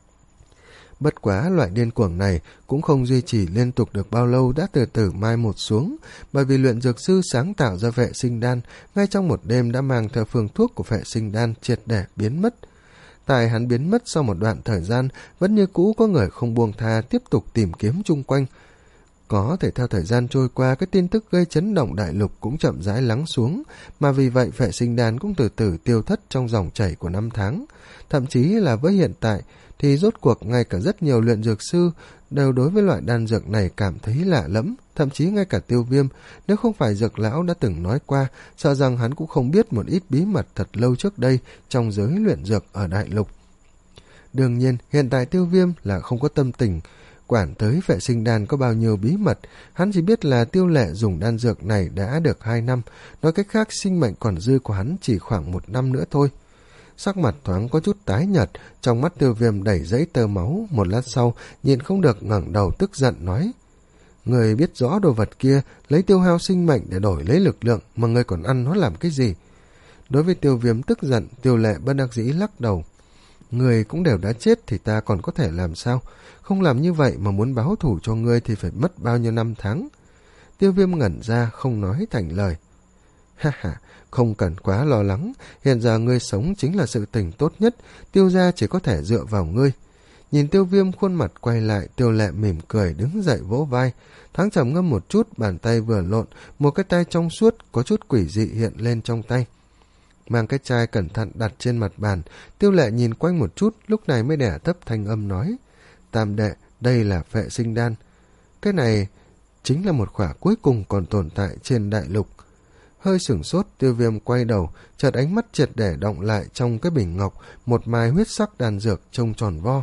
Bất quá loại điên cuồng này cũng không duy trì liên tục được bao lâu đã từ từ mai một xuống, bởi vì luyện dược sư sáng tạo ra Phệ Sinh Đan ngay trong một đêm đã mang theo phương thuốc của Phệ Sinh Đan triệt để biến mất. Tại hắn biến mất sau một đoạn thời gian, vẫn như cũ có người không buông tha tiếp tục tìm kiếm chung quanh. Có thể theo thời gian trôi qua, cái tin tức gây chấn động đại lục cũng chậm rãi lắng xuống, mà vì vậy Phệ Sinh Đan cũng từ từ tiêu thất trong dòng chảy của năm tháng. Thậm chí là với hiện tại, thì rốt cuộc ngay cả rất nhiều luyện dược sư đều đối với loại đan dược này cảm thấy lạ lẫm, thậm chí ngay cả Tiêu Viêm, nếu không phải Dược lão đã từng nói qua, sợ rằng hắn cũng không biết một ít bí mật thật lâu trước đây trong giới luyện dược ở đại lục. Đương nhiên, hiện tại Tiêu Viêm là không có tâm tình quản tới Phệ Sinh Đan có bao nhiêu bí mật, hắn chỉ biết là Tiêu Lệ dùng đan dược này đã được hai năm, nói cách khác sinh mệnh còn dư của hắn chỉ khoảng một năm nữa thôi. Sắc mặt thoáng có chút tái nhợt, trong mắt Tiêu Viêm đầy giấy tơ máu, một lát sau nhìn không được ngẩng đầu tức giận nói: Người biết rõ đồ vật kia lấy tiêu hao sinh mệnh để đổi lấy lực lượng, mà người còn ăn nó làm cái gì? Đối với Tiêu Viêm tức giận, Tiêu Lệ bất đắc dĩ lắc đầu: Người cũng đều đã chết thì ta còn có thể làm sao? Không làm như vậy mà muốn báo thù cho ngươi thì phải mất bao nhiêu năm tháng? Tiêu Viêm ngẩn ra không nói thành lời. Ha ha, không cần quá lo lắng, hiện giờ ngươi sống chính là sự tình tốt nhất, Tiêu gia chỉ có thể dựa vào ngươi. Nhìn Tiêu Viêm khuôn mặt quay lại, Tiêu Lệ mỉm cười đứng dậy vỗ vai. Thoáng trầm ngâm một chút, bàn tay vừa lộn, một cái tay trong suốt có chút quỷ dị hiện lên trong tay. Mang cái chai cẩn thận đặt trên mặt bàn, Tiêu Lệ nhìn quanh một chút, lúc này mới đẻ thấp thanh âm nói: Tam đệ, đây là phệ sinh đan. Cái này chính là một khỏa cuối cùng còn tồn tại trên đại lục. Hơi sửng sốt, Tiêu Viêm quay đầu, chợt ánh mắt triệt để động lại trong cái bình ngọc, một mai huyết sắc đan dược trông tròn vo.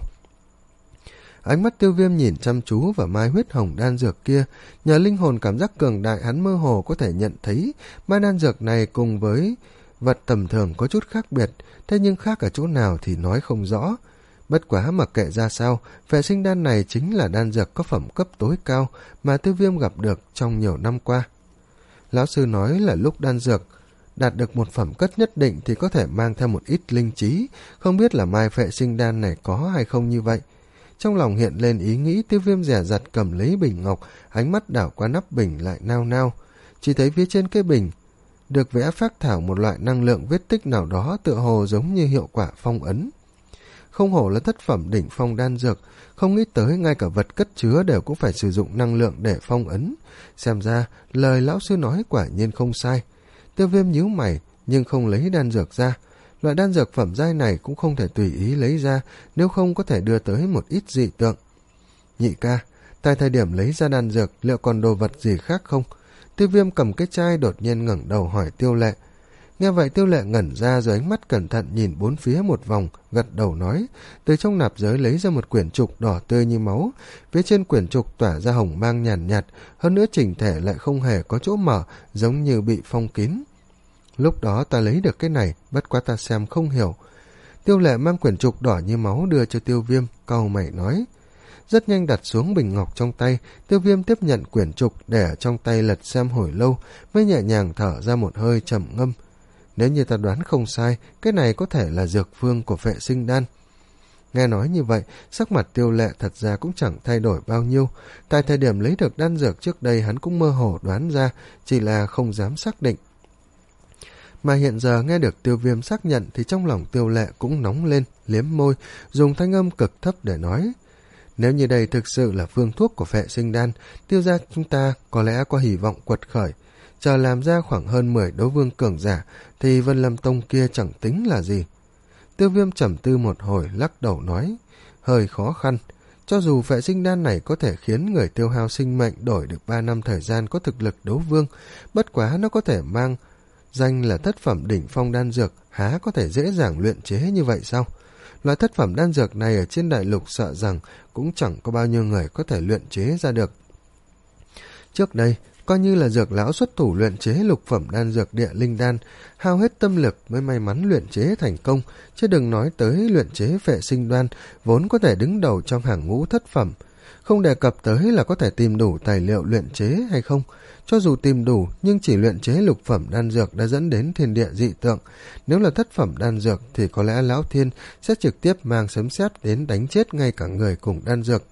Ánh mắt Tiêu Viêm nhìn chăm chú vào mai huyết hồng đan dược kia, nhờ linh hồn cảm giác cường đại hắn mơ hồ có thể nhận thấy mai đan dược này cùng với vật tầm thường có chút khác biệt, thế nhưng khác ở chỗ nào thì nói không rõ. Bất quá mặc kệ ra sao, phệ sinh đan này chính là đan dược có phẩm cấp tối cao mà Tiêu Viêm gặp được trong nhiều năm qua. Lão sư nói là lúc đan dược đạt được một phẩm cấp nhất định thì có thể mang theo một ít linh trí, không biết là mai phệ sinh đan này có hay không như vậy. Trong lòng hiện lên ý nghĩ, Tiêu Viêm dè dặt cầm lấy bình ngọc, ánh mắt đảo qua nắp bình lại nao nao. Chỉ thấy phía trên cái bình được vẽ phác thảo một loại năng lượng vết tích nào đó, tựa hồ giống như hiệu quả phong ấn. Không hổ là thất phẩm đỉnh phong đan dược, không nghĩ tới ngay cả vật cất chứa đều cũng phải sử dụng năng lượng để phong ấn. Xem ra lời lão sư nói quả nhiên không sai. Tiêu Viêm nhíu mày nhưng không lấy đan dược ra. Loại đan dược phẩm giai này cũng không thể tùy ý lấy ra, nếu không có thể đưa tới một ít dị tượng. Nhị ca, tại thời điểm lấy ra đan dược liệu còn đồ vật gì khác không? Tiêu Viêm cầm cái chai đột nhiên ngẩng đầu hỏi Tiêu Lệ. Nghe vậy Tiêu Lệ ngẩn ra rồi ánh mắt cẩn thận nhìn bốn phía một vòng, gật đầu nói, từ trong nạp giới lấy ra một quyển trục đỏ tươi như máu, phía trên quyển trục tỏa ra hồng mang nhàn nhạt, nhạt, hơn nữa chỉnh thể lại không hề có chỗ mở, giống như bị phong kín. Lúc đó ta lấy được cái này, bất quá ta xem không hiểu. Tiêu Lệ mang quyển trục đỏ như máu đưa cho Tiêu Viêm, cau mày nói. Rất nhanh đặt xuống bình ngọc trong tay, Tiêu Viêm tiếp nhận quyển trục để ở trong tay lật xem hồi lâu, mới nhẹ nhàng thở ra một hơi trầm ngâm. Nếu như ta đoán không sai, cái này có thể là dược phương của phệ sinh đan. Nghe nói như vậy, sắc mặt Tiêu Lệ thật ra cũng chẳng thay đổi bao nhiêu. Tại thời điểm lấy được đan dược trước đây hắn cũng mơ hồ đoán ra, chỉ là không dám xác định. Mà hiện giờ nghe được Tiêu Viêm xác nhận thì trong lòng Tiêu Lệ cũng nóng lên, liếm môi, dùng thanh âm cực thấp để nói. Nếu như đây thực sự là phương thuốc của phệ sinh đan, Tiêu gia chúng ta có lẽ có hy vọng quật khởi. Chờ làm ra khoảng hơn mười đấu vương cường giả thì Vân Lâm Tông kia chẳng tính là gì. Tiêu Viêm trầm tư một hồi lắc đầu nói, hơi khó khăn. Cho dù phệ sinh đan này có thể khiến người tiêu hao sinh mệnh đổi được ba năm thời gian có thực lực đấu vương, bất quá nó có thể mang danh là thất phẩm đỉnh phong đan dược, há có thể dễ dàng luyện chế như vậy sao? Loại thất phẩm đan dược này ở trên đại lục sợ rằng cũng chẳng có bao nhiêu người có thể luyện chế ra được. Trước đây, coi như là dược lão xuất thủ luyện chế lục phẩm đan dược địa linh đan, hao hết tâm lực mới may mắn luyện chế thành công, chứ đừng nói tới luyện chế phệ sinh đan, vốn có thể đứng đầu trong hàng ngũ thất phẩm. Không đề cập tới là có thể tìm đủ tài liệu luyện chế hay không. Cho dù tìm đủ, nhưng chỉ luyện chế lục phẩm đan dược đã dẫn đến thiên địa dị tượng. Nếu là thất phẩm đan dược thì có lẽ Lão Thiên sẽ trực tiếp mang sấm sét đến đánh chết ngay cả người cùng đan dược.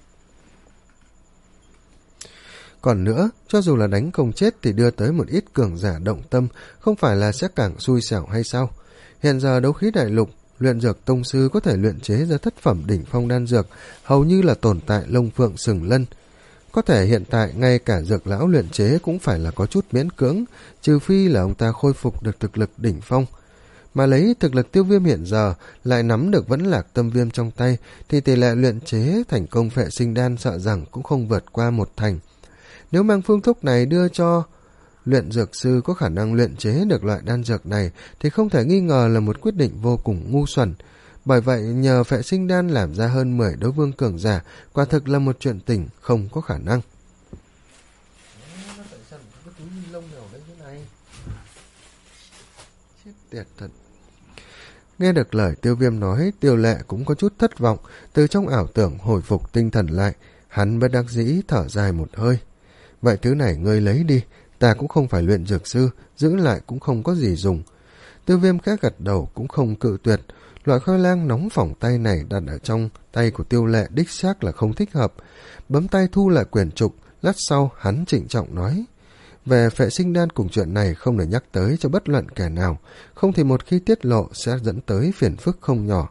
Còn nữa, cho dù là đánh không chết thì đưa tới một ít cường giả động tâm, không phải là sẽ càng xui xẻo hay sao? Hiện giờ đấu khí đại lục, luyện dược tông sư có thể luyện chế ra thất phẩm đỉnh phong đan dược, hầu như là tồn tại lông phượng sừng lân. Có thể hiện tại ngay cả dược lão luyện chế cũng phải là có chút miễn cưỡng, trừ phi là ông ta khôi phục được thực lực đỉnh phong. Mà lấy thực lực Tiêu Viêm hiện giờ lại nắm được Vẫn Lạc Tâm Viêm trong tay thì tỷ lệ luyện chế thành công phệ sinh đan sợ rằng cũng không vượt qua một thành. Nếu mang phương thuốc này đưa cho luyện dược sư có khả năng luyện chế được loại đan dược này thì không thể nghi ngờ là một quyết định vô cùng ngu xuẩn. Bởi vậy nhờ phệ sinh đan làm ra hơn mười đấu vương cường giả quả thực là một chuyện tình không có khả năng. Nghe được lời Tiêu Viêm nói, Tiêu Lệ cũng có chút thất vọng, từ trong ảo tưởng hồi phục tinh thần lại, hắn bất đắc dĩ thở dài một hơi. Vậy thứ này ngươi lấy đi, ta cũng không phải luyện dược sư, giữ lại cũng không có gì dùng. Tiêu Viêm khẽ gật đầu cũng không cự tuyệt, loại khoai lang nóng phỏng tay này đặt ở trong tay của Tiêu Lệ đích xác là không thích hợp. Bấm tay thu lại quyển trục, lát sau hắn trịnh trọng nói, Về phệ sinh đan cùng chuyện này không được nhắc tới cho bất luận kẻ nào, không thì một khi tiết lộ sẽ dẫn tới phiền phức không nhỏ.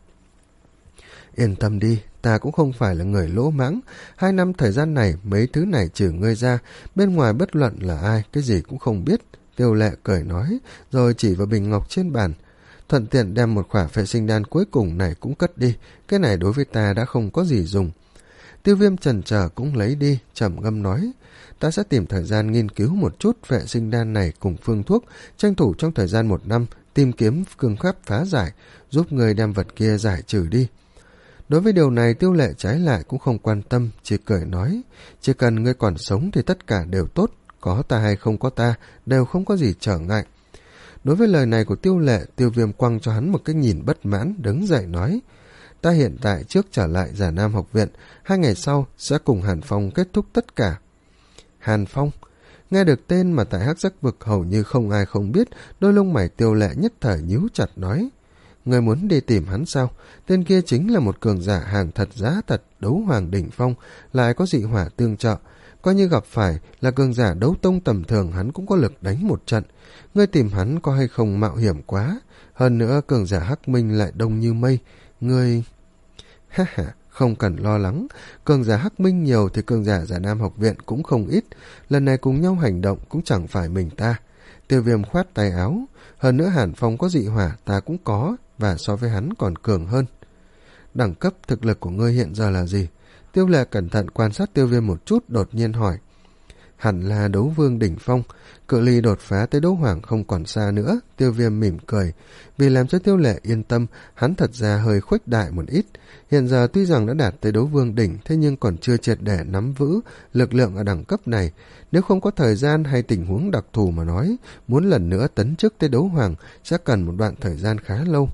Yên tâm đi, ta cũng không phải là người lỗ mãng. Hai năm thời gian này, mấy thứ này trừ ngươi ra, bên ngoài bất luận là ai, cái gì cũng không biết. Tiêu Lệ cười nói, rồi chỉ vào bình ngọc trên bàn. Thuận tiện đem một khỏa phệ sinh đan cuối cùng này cũng cất đi, cái này đối với ta đã không có gì dùng. Tiêu Viêm chần chờ cũng lấy đi, trầm ngâm nói, ta sẽ tìm thời gian nghiên cứu một chút phệ sinh đan này cùng phương thuốc, tranh thủ trong thời gian một năm, tìm kiếm phương pháp phá giải, giúp người đem vật kia giải trừ đi. Đối với điều này Tiêu Lệ trái lại cũng không quan tâm, chỉ cười nói, chỉ cần ngươi còn sống thì tất cả đều tốt, có ta hay không có ta, đều không có gì trở ngại. Đối với lời này của Tiêu Lệ, Tiêu Viêm quăng cho hắn một cái nhìn bất mãn, đứng dậy nói, ta hiện tại trước trở lại Già Nam học viện, hai ngày sau sẽ cùng Hàn Phong kết thúc tất cả. Hàn Phong? Nghe được tên mà tại Hắc Giác Vực hầu như không ai không biết, đôi lông mày Tiêu Lệ nhất thời nhíu chặt nói, người muốn đi tìm hắn sao? Tên kia chính là một cường giả hàng thật giá thật, đấu hoàng đỉnh phong, lại có dị hỏa tương trợ. Coi như gặp phải là cường giả đấu tông tầm thường, hắn cũng có lực đánh một trận. Ngươi tìm hắn có hay không mạo hiểm quá? Hơn nữa cường giả Hắc Minh lại đông như mây. Ngươi... Ha ha, không cần lo lắng. Cường giả Hắc Minh nhiều thì cường giả Già Nam học viện cũng không ít. Lần này cùng nhau hành động cũng chẳng phải mình ta. Tiêu Viêm khoát tay áo. Hơn nữa Hàn Phong có dị hỏa ta cũng có, và so với hắn còn cường hơn. Đẳng cấp thực lực của ngươi hiện giờ là gì? Tiêu Lệ cẩn thận quan sát Tiêu Viêm một chút, đột nhiên hỏi. Hẳn là đấu vương đỉnh phong, cự ly đột phá tới đấu hoàng không còn xa nữa. Tiêu Viêm mỉm cười, vì làm cho Tiêu Lệ yên tâm, hắn thật ra hơi khuếch đại một ít. Hiện giờ tuy rằng đã đạt tới đấu vương đỉnh, thế nhưng còn chưa triệt để nắm vững lực lượng ở đẳng cấp này. Nếu không có thời gian hay tình huống đặc thù mà nói, muốn lần nữa tấn chức tới đấu hoàng sẽ cần một đoạn thời gian khá lâu.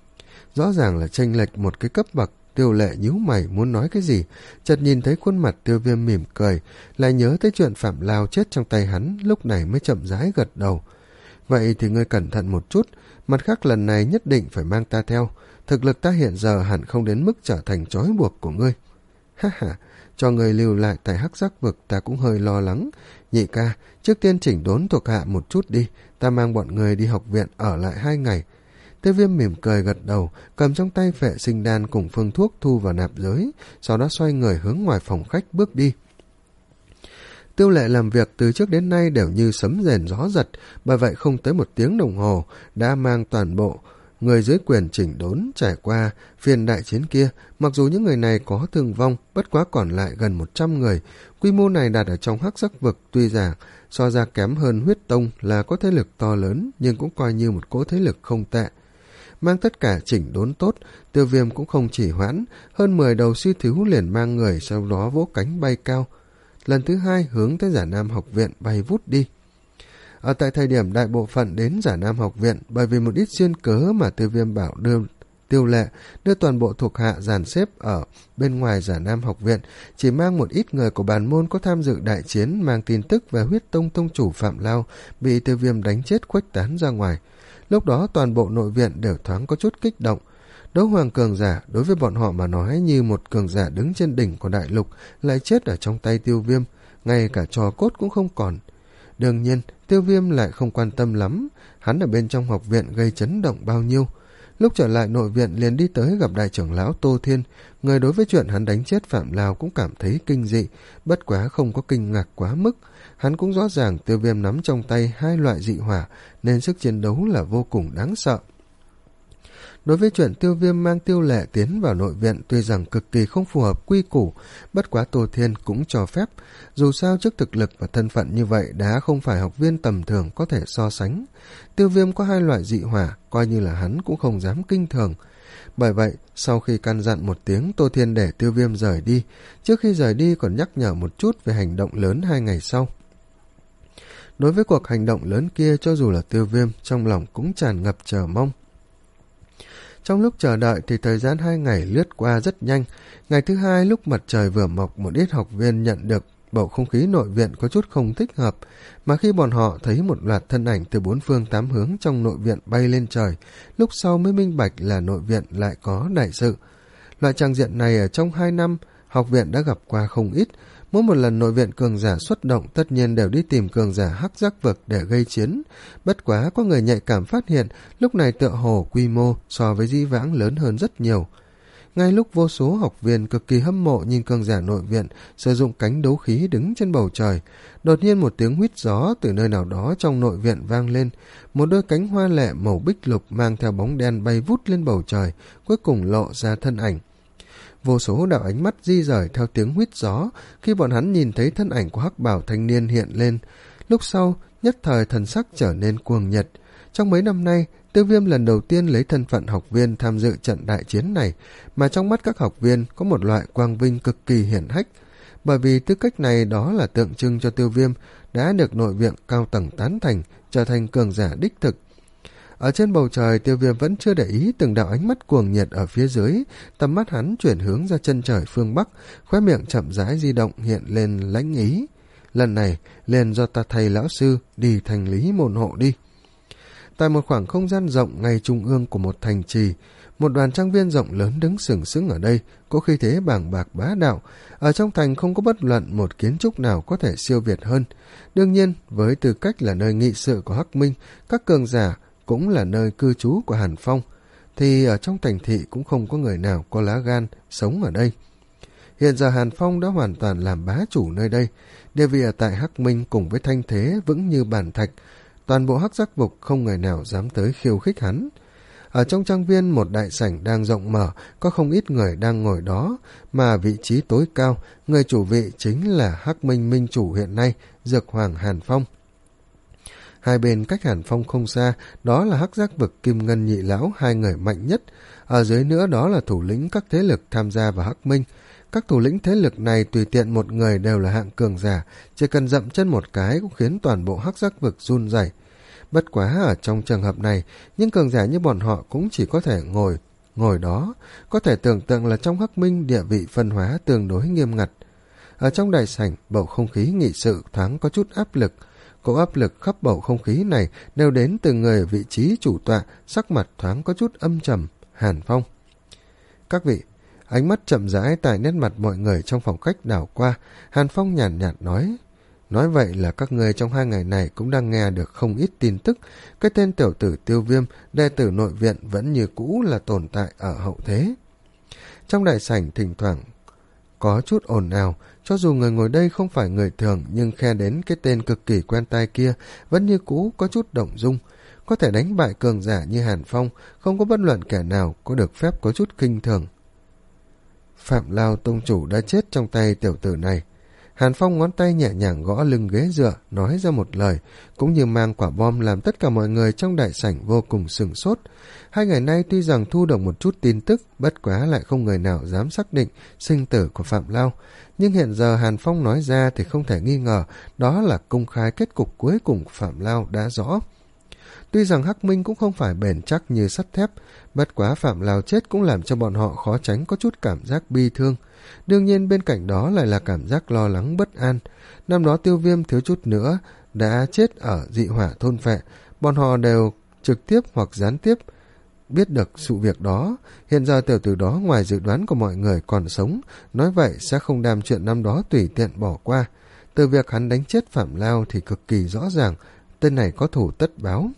Rõ ràng là chênh lệch một cái cấp bậc. Tiêu Lệ nhíu mày muốn nói cái gì, chợt nhìn thấy khuôn mặt Tiêu Viêm mỉm cười, lại nhớ tới chuyện Phạm Lao chết trong tay hắn, lúc này mới chậm rãi gật đầu. Vậy thì ngươi cẩn thận một chút, mặt khác lần này nhất định phải mang ta theo, thực lực ta hiện giờ hẳn không đến mức trở thành trói buộc của ngươi. Ha ha, cho người lưu lại tại Hắc Giác Vực ta cũng hơi lo lắng. Nhị ca, trước tiên chỉnh đốn thuộc hạ một chút đi, ta mang bọn người đi học viện ở lại hai ngày. Tiêu Viêm mỉm cười gật đầu, cầm trong tay phệ sinh đan cùng phương thuốc thu vào nạp giới, sau đó xoay người hướng ngoài phòng khách bước đi. Tiêu Lệ làm việc từ trước đến nay đều như sấm rền gió giật, bởi vậy không tới một tiếng đồng hồ đã mang toàn bộ người dưới quyền chỉnh đốn trải qua phiên đại chiến kia. Mặc dù những người này có thương vong, bất quá còn lại gần một trăm người. Quy mô này đạt ở trong Hắc Giác Vực tuy rằng so ra kém hơn Huyết Tông là có thế lực to lớn, nhưng cũng coi như một cỗ thế lực không tệ. Mang tất cả chỉnh đốn tốt, Tiêu Viêm cũng không chỉ hoãn, hơn mười đầu sư thiếu liền mang người, sau đó vỗ cánh bay cao. Lần thứ hai hướng tới Già Nam học viện bay vút đi. Ở tại thời điểm đại bộ phận đến Già Nam học viện, bởi vì một ít duyên cớ mà Tiêu Viêm bảo đưa Tiêu Lệ đưa toàn bộ thuộc hạ dàn xếp ở bên ngoài Già Nam học viện, chỉ mang một ít người của bản môn có tham dự đại chiến, mang tin tức về Huyết Tông tông chủ Phạm Lao bị Tiêu Viêm đánh chết khuếch tán ra ngoài. Lúc đó toàn bộ nội viện đều thoáng có chút kích động. Đấu hoàng cường giả đối với bọn họ mà nói như một cường giả đứng trên đỉnh của đại lục lại chết ở trong tay Tiêu Viêm, ngay cả trò cốt cũng không còn. Đương nhiên Tiêu Viêm lại không quan tâm lắm, hắn ở bên trong học viện gây chấn động bao nhiêu. Lúc trở lại nội viện liền đi tới gặp đại trưởng lão Tô Thiên, người đối với chuyện hắn đánh chết Phạm Lao cũng cảm thấy kinh dị, bất quá không có kinh ngạc quá mức. Hắn cũng rõ ràng Tiêu Viêm nắm trong tay hai loại dị hỏa nên sức chiến đấu là vô cùng đáng sợ. Đối với chuyện Tiêu Viêm mang Tiêu Lệ tiến vào nội viện tuy rằng cực kỳ không phù hợp quy củ, bất quá Tô Thiên cũng cho phép. Dù sao trước thực lực và thân phận như vậy đã không phải học viên tầm thường có thể so sánh. Tiêu Viêm có hai loại dị hỏa, coi như là hắn cũng không dám kinh thường. Bởi vậy, sau khi căn dặn một tiếng, Tô Thiên để Tiêu Viêm rời đi. Trước khi rời đi còn nhắc nhở một chút về hành động lớn hai ngày sau. Đối với cuộc hành động lớn kia, cho dù là Tiêu Viêm, trong lòng cũng tràn ngập chờ mong. Trong lúc chờ đợi thì thời gian hai ngày lướt qua rất nhanh. Ngày thứ hai lúc mặt trời vừa mọc, một ít học viên nhận được bầu không khí nội viện có chút không thích hợp, mà khi bọn họ thấy một loạt thân ảnh từ bốn phương tám hướng trong nội viện bay lên trời, lúc sau mới minh bạch là nội viện lại có đại sự. Loại trang diện này ở trong hai năm học viện đã gặp qua không ít, Mỗi một lần nội viện cường giả xuất động tất nhiên đều đi tìm cường giả hắc giác vực để gây chiến. Bất quá có người nhạy cảm phát hiện lúc này tựa hồ quy mô so với dĩ vãng lớn hơn rất nhiều. Ngay lúc vô số học viên cực kỳ hâm mộ nhìn cường giả nội viện sử dụng cánh đấu khí đứng trên bầu trời, đột nhiên một tiếng huýt gió từ nơi nào đó trong nội viện vang lên. Một đôi cánh hoa lệ màu bích lục mang theo bóng đen bay vút lên bầu trời, cuối cùng lộ ra thân ảnh. Vô số đạo ánh mắt di rời theo tiếng huýt gió khi bọn hắn nhìn thấy thân ảnh của hắc bào thanh niên hiện lên. Lúc sau, nhất thời thần sắc trở nên cuồng nhiệt. Trong mấy năm nay, Tiêu Viêm lần đầu tiên lấy thân phận học viên tham dự trận đại chiến này, mà trong mắt các học viên có một loại quang vinh cực kỳ hiển hách. Bởi vì tư cách này đó là tượng trưng cho Tiêu Viêm đã được nội viện cao tầng tán thành, trở thành cường giả đích thực. Ở trên bầu trời, Tiêu Viêm vẫn chưa để ý từng đạo ánh mắt cuồng nhiệt ở phía dưới, tầm mắt hắn chuyển hướng ra chân trời phương Bắc, khóe miệng chậm rãi di động hiện lên lãnh ý. Lần này, liền do ta thầy lão sư đi thành lý môn hộ đi. Tại một khoảng không gian rộng ngay trung ương của một thành trì, một đoàn trang viên rộng lớn đứng sừng sững ở đây, có khí thế bàng bạc bá đạo. Ở trong thành không có bất luận một kiến trúc nào có thể siêu việt hơn. Đương nhiên, với tư cách là nơi nghị sự của Hắc Minh, các cường giả cũng là nơi cư trú của Hàn Phong, thì ở trong thành thị cũng không có người nào có lá gan sống ở đây. Hiện giờ Hàn Phong đã hoàn toàn làm bá chủ nơi đây, địa vị ở tại Hắc Minh cùng với thanh thế vững như bàn thạch, toàn bộ hắc giác vực không người nào dám tới khiêu khích hắn. Ở trong trang viên một đại sảnh đang rộng mở, có không ít người đang ngồi đó, mà vị trí tối cao, người chủ vị chính là Hắc Minh minh chủ hiện nay, Dược Hoàng Hàn Phong. Hai bên cách Hàn Phong không xa, đó là hắc giác vực Kim Ngân Nhị Lão, hai người mạnh nhất. Ở dưới nữa đó là thủ lĩnh các thế lực tham gia vào Hắc Minh. Các thủ lĩnh thế lực này tùy tiện một người đều là hạng cường giả, chỉ cần dậm chân một cái cũng khiến toàn bộ hắc giác vực run rẩy. Bất quá ở trong trường hợp này, những cường giả như bọn họ cũng chỉ có thể ngồi, ngồi đó. Có thể tưởng tượng là trong Hắc Minh địa vị phân hóa tương đối nghiêm ngặt. Ở trong đại sảnh, bầu không khí nghị sự thoáng có chút áp lực. Cỗ áp lực khắp bầu không khí này đều đến từ người vị trí chủ tọa, sắc mặt thoáng có chút âm trầm, Hàn Phong. Các vị, ánh mắt chậm rãi tại nét mặt mọi người trong phòng khách đảo qua, Hàn Phong nhàn nhạt, nhạt nói. Nói vậy là các người trong hai ngày này cũng đang nghe được không ít tin tức. Cái tên tiểu tử Tiêu Viêm, đệ tử nội viện vẫn như cũ là tồn tại ở hậu thế. Trong đại sảnh thỉnh thoảng có chút ồn ào, cho dù người ngồi đây không phải người thường nhưng khe đến cái tên cực kỳ quen tai kia vẫn như cũ có chút động dung. Có thể đánh bại cường giả như Hàn Phong, không có bất luận kẻ nào có được phép có chút kinh thường. Phạm Lao tông chủ đã chết trong tay tiểu tử này. Hàn Phong ngón tay nhẹ nhàng gõ lưng ghế dựa, nói ra một lời, cũng như mang quả bom làm tất cả mọi người trong đại sảnh vô cùng sửng sốt. Hai ngày nay tuy rằng thu được một chút tin tức, bất quá lại không người nào dám xác định sinh tử của Phạm Lao. Nhưng hiện giờ Hàn Phong nói ra thì không thể nghi ngờ, đó là công khai kết cục cuối cùng của Phạm Lao đã rõ. Tuy rằng Hắc Minh cũng không phải bền chắc như sắt thép, bất quá Phạm Lao chết cũng làm cho bọn họ khó tránh có chút cảm giác bi thương. Đương nhiên bên cạnh đó lại là cảm giác lo lắng bất an. Năm đó Tiêu Viêm thiếu chút nữa đã chết ở dị hỏa thôn phệ, bọn họ đều trực tiếp hoặc gián tiếp biết được sự việc đó. Hiện giờ tiểu tử đó ngoài dự đoán của mọi người còn sống, nói vậy sẽ không đàm chuyện năm đó tùy tiện bỏ qua. Từ việc hắn đánh chết Phạm Lao thì cực kỳ rõ ràng, tên này có thủ tất báo.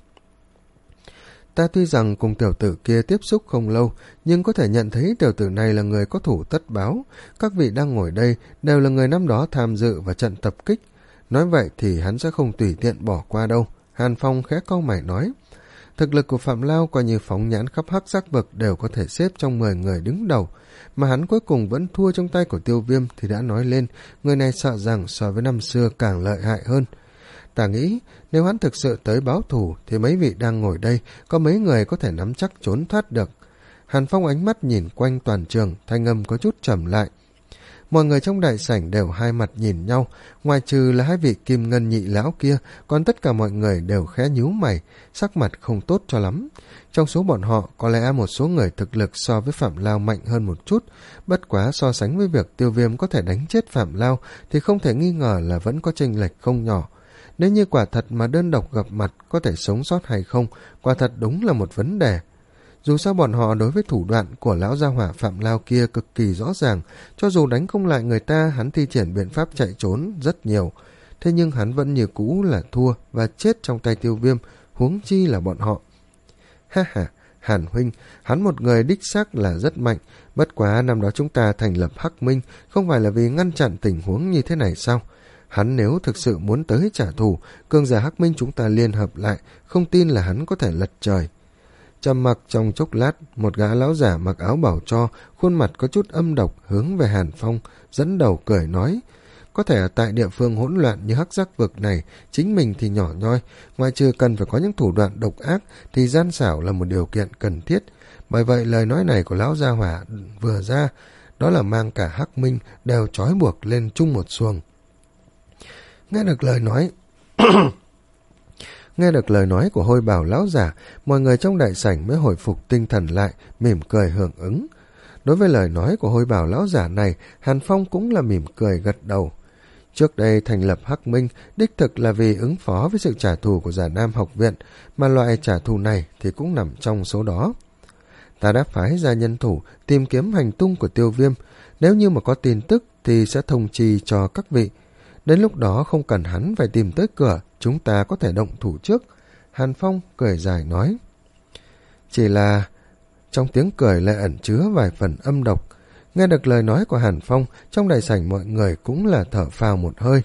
Ta tuy rằng cùng tiểu tử kia tiếp xúc không lâu, nhưng có thể nhận thấy tiểu tử này là người có thủ tất báo. Các vị đang ngồi đây đều là người năm đó tham dự vào trận tập kích. Nói vậy thì hắn sẽ không tùy tiện bỏ qua đâu. Hàn Phong khẽ cau mày nói. Thực lực của Phạm Lao coi như phóng nhãn khắp hắc giác vực đều có thể xếp trong mười người đứng đầu. Mà hắn cuối cùng vẫn thua trong tay của Tiêu Viêm thì đã nói lên, người này sợ rằng so với năm xưa càng lợi hại hơn. Ta nghĩ, nếu hắn thực sự tới báo thù thì mấy vị đang ngồi đây, có mấy người có thể nắm chắc trốn thoát được. Hàn Phong ánh mắt nhìn quanh toàn trường, thanh âm có chút trầm lại. Mọi người trong đại sảnh đều hai mặt nhìn nhau, ngoài trừ là hai vị Kim Ngân Nhị Lão kia, còn tất cả mọi người đều khẽ nhíu mày, sắc mặt không tốt cho lắm. Trong số bọn họ, có lẽ một số người thực lực so với Phạm Lao mạnh hơn một chút, bất quá so sánh với việc Tiêu Viêm có thể đánh chết Phạm Lao thì không thể nghi ngờ là vẫn có chênh lệch không nhỏ. Nếu như quả thật mà đơn độc gặp mặt có thể sống sót hay không, quả thật đúng là một vấn đề. Dù sao bọn họ đối với thủ đoạn của lão gia hỏa Phạm Lao kia cực kỳ rõ ràng, cho dù đánh không lại người ta, hắn thi triển biện pháp chạy trốn rất nhiều. Thế nhưng hắn vẫn như cũ là thua và chết trong tay Tiêu Viêm, huống chi là bọn họ. Ha ha, Hàn huynh, hắn một người đích xác là rất mạnh, bất quá năm đó chúng ta thành lập Hắc Minh không phải là vì ngăn chặn tình huống như thế này sao? Hắn nếu thực sự muốn tới trả thù, cường giả Hắc Minh chúng ta liên hợp lại, không tin là hắn có thể lật trời. Trầm mặc trong chốc lát, một gã lão giả mặc áo bảo cho, khuôn mặt có chút âm độc hướng về Hàn Phong, dẫn đầu cười nói: có thể ở tại địa phương hỗn loạn như Hắc Giác Vực này, chính mình thì nhỏ nhoi, ngoài trừ cần phải có những thủ đoạn độc ác thì gian xảo là một điều kiện cần thiết. Bởi vậy lời nói này của lão gia hỏa vừa ra, đó là mang cả Hắc Minh đều trói buộc lên chung một xuồng. Nghe được lời nói Nghe được lời nói của Hôi Bảo lão giả, mọi người trong đại sảnh mới hồi phục tinh thần lại, mỉm cười hưởng ứng. Đối với lời nói của Hôi Bảo lão giả này, Hàn Phong cũng là mỉm cười gật đầu. Trước đây thành lập Hắc Minh đích thực là vì ứng phó với sự trả thù của Già Nam học viện, mà loại trả thù này thì cũng nằm trong số đó. Ta đã phái ra nhân thủ tìm kiếm hành tung của Tiêu Viêm, nếu như mà có tin tức thì sẽ thông chi cho các vị. Đến lúc đó không cần hắn phải tìm tới cửa, chúng ta có thể động thủ trước. Hàn Phong cười dài nói. Chỉ là trong tiếng cười lại ẩn chứa vài phần âm độc. Nghe được lời nói của Hàn Phong, trong đại sảnh mọi người cũng là thở phào một hơi.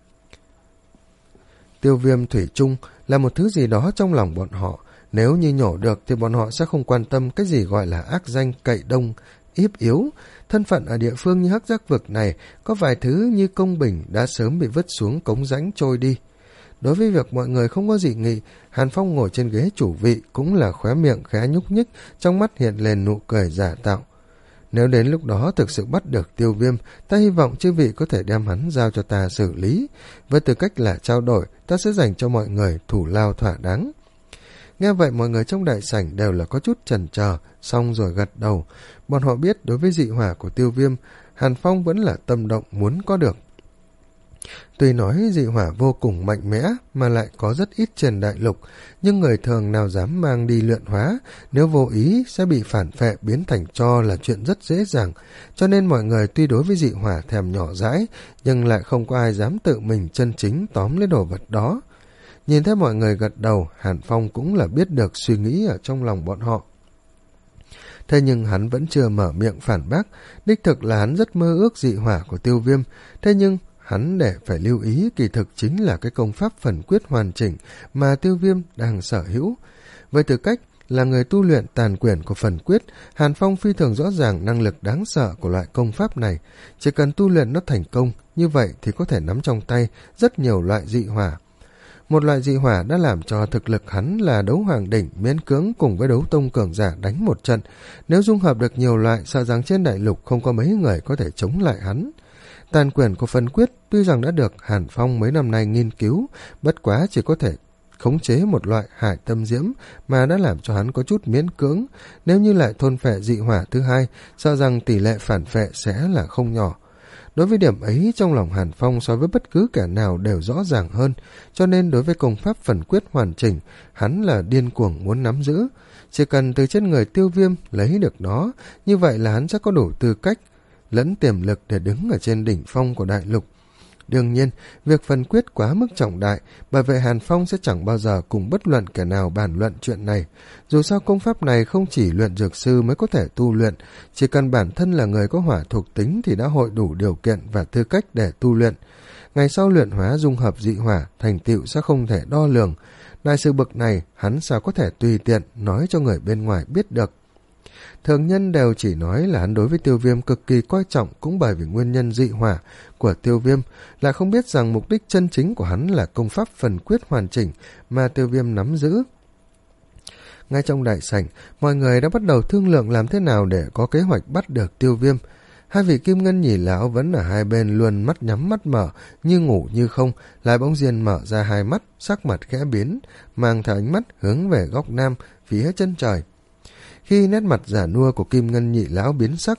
Tiêu Viêm thủy chung là một thứ gì đó trong lòng bọn họ. Nếu như nhổ được thì bọn họ sẽ không quan tâm cái gì gọi là ác danh cậy đông, yếp yếu. Thân phận ở địa phương như Hắc Giác Vực này, có vài thứ như công bình đã sớm bị vứt xuống cống rãnh trôi đi. Đối với việc mọi người không có dị nghị, Hàn Phong ngồi trên ghế chủ vị cũng là khóe miệng khẽ nhúc nhích, trong mắt hiện lên nụ cười giả tạo. Nếu đến lúc đó thực sự bắt được Tiêu Viêm, ta hy vọng chư vị có thể đem hắn giao cho ta xử lý. Với tư cách là trao đổi, ta sẽ dành cho mọi người thủ lao thỏa đáng. Nghe vậy mọi người trong đại sảnh đều là có chút chần chờ, xong rồi gật đầu. Bọn họ biết đối với dị hỏa của Tiêu Viêm, Hàn Phong vẫn là tâm động muốn có được. Tuy nói dị hỏa vô cùng mạnh mẽ mà lại có rất ít trên đại lục, nhưng người thường nào dám mang đi luyện hóa, nếu vô ý sẽ bị phản phệ biến thành tro là chuyện rất dễ dàng, cho nên mọi người tuy đối với dị hỏa thèm nhỏ dãi, nhưng lại không có ai dám tự mình chân chính tóm lấy đồ vật đó. Nhìn thấy mọi người gật đầu, Hàn Phong cũng là biết được suy nghĩ ở trong lòng bọn họ. Thế nhưng hắn vẫn chưa mở miệng phản bác, đích thực là hắn rất mơ ước dị hỏa của Tiêu Viêm, thế nhưng hắn để phải lưu ý kỳ thực chính là cái công pháp phần quyết hoàn chỉnh mà Tiêu Viêm đang sở hữu. Với tư cách là người tu luyện tàn quyển của phần quyết, Hàn Phong phi thường rõ ràng năng lực đáng sợ của loại công pháp này. Chỉ cần tu luyện nó thành công, như vậy thì có thể nắm trong tay rất nhiều loại dị hỏa. Một loại dị hỏa đã làm cho thực lực hắn là đấu hoàng đỉnh miễn cưỡng cùng với đấu tông cường giả đánh một trận. Nếu dung hợp được nhiều loại, sợ rằng trên đại lục không có mấy người có thể chống lại hắn. Tàn quyển của phần quyết tuy rằng đã được Hàn Phong mấy năm nay nghiên cứu, bất quá chỉ có thể khống chế một loại hải tâm diễm mà đã làm cho hắn có chút miễn cưỡng. Nếu như lại thôn phệ dị hỏa thứ hai, sợ rằng tỷ lệ phản phệ sẽ là không nhỏ. Đối với điểm ấy, trong lòng Hàn Phong so với bất cứ kẻ nào đều rõ ràng hơn, cho nên đối với công pháp phần quyết hoàn chỉnh, hắn là điên cuồng muốn nắm giữ. Chỉ cần từ trên người Tiêu Viêm lấy được nó, như vậy là hắn sẽ có đủ tư cách lẫn tiềm lực để đứng ở trên đỉnh phong của đại lục. Đương nhiên, việc phần quyết quá mức trọng đại, bởi vậy Hàn Phong sẽ chẳng bao giờ cùng bất luận kẻ nào bàn luận chuyện này. Dù sao công pháp này không chỉ luyện dược sư mới có thể tu luyện, chỉ cần bản thân là người có hỏa thuộc tính thì đã hội đủ điều kiện và tư cách để tu luyện. Ngày sau luyện hóa dung hợp dị hỏa, thành tựu sẽ không thể đo lường. Đại sự bậc này, hắn sao có thể tùy tiện nói cho người bên ngoài biết được. Thường nhân đều chỉ nói là hắn đối với Tiêu Viêm cực kỳ coi trọng cũng bởi vì nguyên nhân dị hỏa của Tiêu Viêm, lại không biết rằng mục đích chân chính của hắn là công pháp phần quyết hoàn chỉnh mà Tiêu Viêm nắm giữ. Ngay trong đại sảnh, mọi người đã bắt đầu thương lượng làm thế nào để có kế hoạch bắt được Tiêu Viêm. Hai vị Kim Ngân Nhì lão vẫn ở hai bên luôn mắt nhắm mắt mở, như ngủ như không, lại bỗng nhiên mở ra hai mắt, sắc mặt khẽ biến, mang theo ánh mắt hướng về góc nam, phía chân trời. Khi nét mặt giả nua của Kim Ngân Nhị lão biến sắc,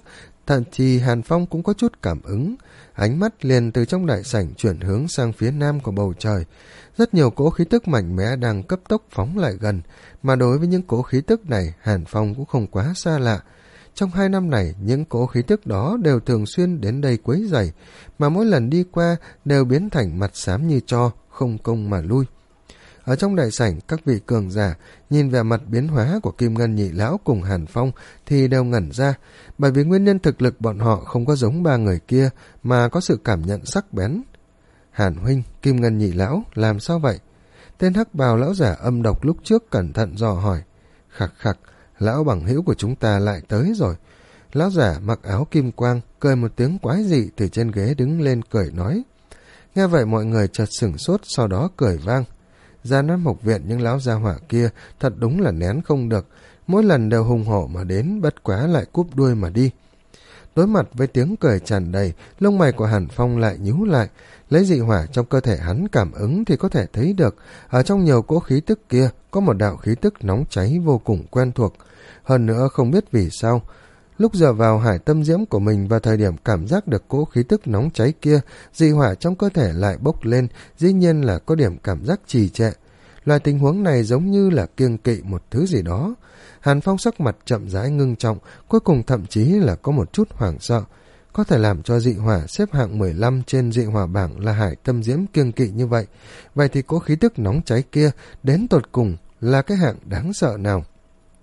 Thậm chí Hàn Phong cũng có chút cảm ứng, ánh mắt liền từ trong đại sảnh chuyển hướng sang phía nam của bầu trời. Rất nhiều cỗ khí tức mạnh mẽ đang cấp tốc phóng lại gần, mà đối với những cỗ khí tức này, Hàn Phong cũng không quá xa lạ. Trong hai năm này, những cỗ khí tức đó đều thường xuyên đến đây quấy rầy, mà mỗi lần đi qua đều biến thành mặt xám như tro, không công mà lui. Ở trong đại sảnh, các vị cường giả nhìn về mặt biến hóa của Kim Ngân Nhị Lão cùng Hàn Phong thì đều ngẩn ra, bởi vì nguyên nhân thực lực bọn họ không có giống ba người kia mà có sự cảm nhận sắc bén. Hàn huynh, Kim Ngân Nhị Lão, làm sao vậy? Tên hắc bào lão giả âm độc lúc trước cẩn thận dò hỏi. Khặc khặc, lão bằng hữu của chúng ta lại tới rồi. Lão giả mặc áo kim quang, cười một tiếng quái dị từ trên ghế đứng lên cười nói. Nghe vậy mọi người chợt sửng sốt, sau đó cười vang. Ra Nam Mộc Viện những lão gia hỏa kia thật đúng là nén không được, mỗi lần đều hùng hổ mà đến, bất quá lại cúp đuôi mà đi. Đối mặt với tiếng cười tràn đầy, lông mày của Hàn Phong lại nhíu lại, lấy dị hỏa trong cơ thể hắn cảm ứng thì có thể thấy được, ở trong nhiều cỗ khí tức kia có một đạo khí tức nóng cháy vô cùng quen thuộc. Hơn nữa không biết vì sao, lúc dựa vào hải tâm diễm của mình và thời điểm cảm giác được cỗ khí tức nóng cháy kia, dị hỏa trong cơ thể lại bốc lên, dĩ nhiên là có điểm cảm giác trì trệ. Loại tình huống này giống như là kiêng kỵ một thứ gì đó. Hàn Phong sắc mặt chậm rãi ngưng trọng, cuối cùng thậm chí là có một chút hoảng sợ. Có thể làm cho dị hỏa xếp hạng mười lăm trên dị hỏa bảng là hải tâm diễm kiêng kỵ như vậy. Vậy thì cỗ khí tức nóng cháy kia đến tột cùng là cái hạng đáng sợ nào?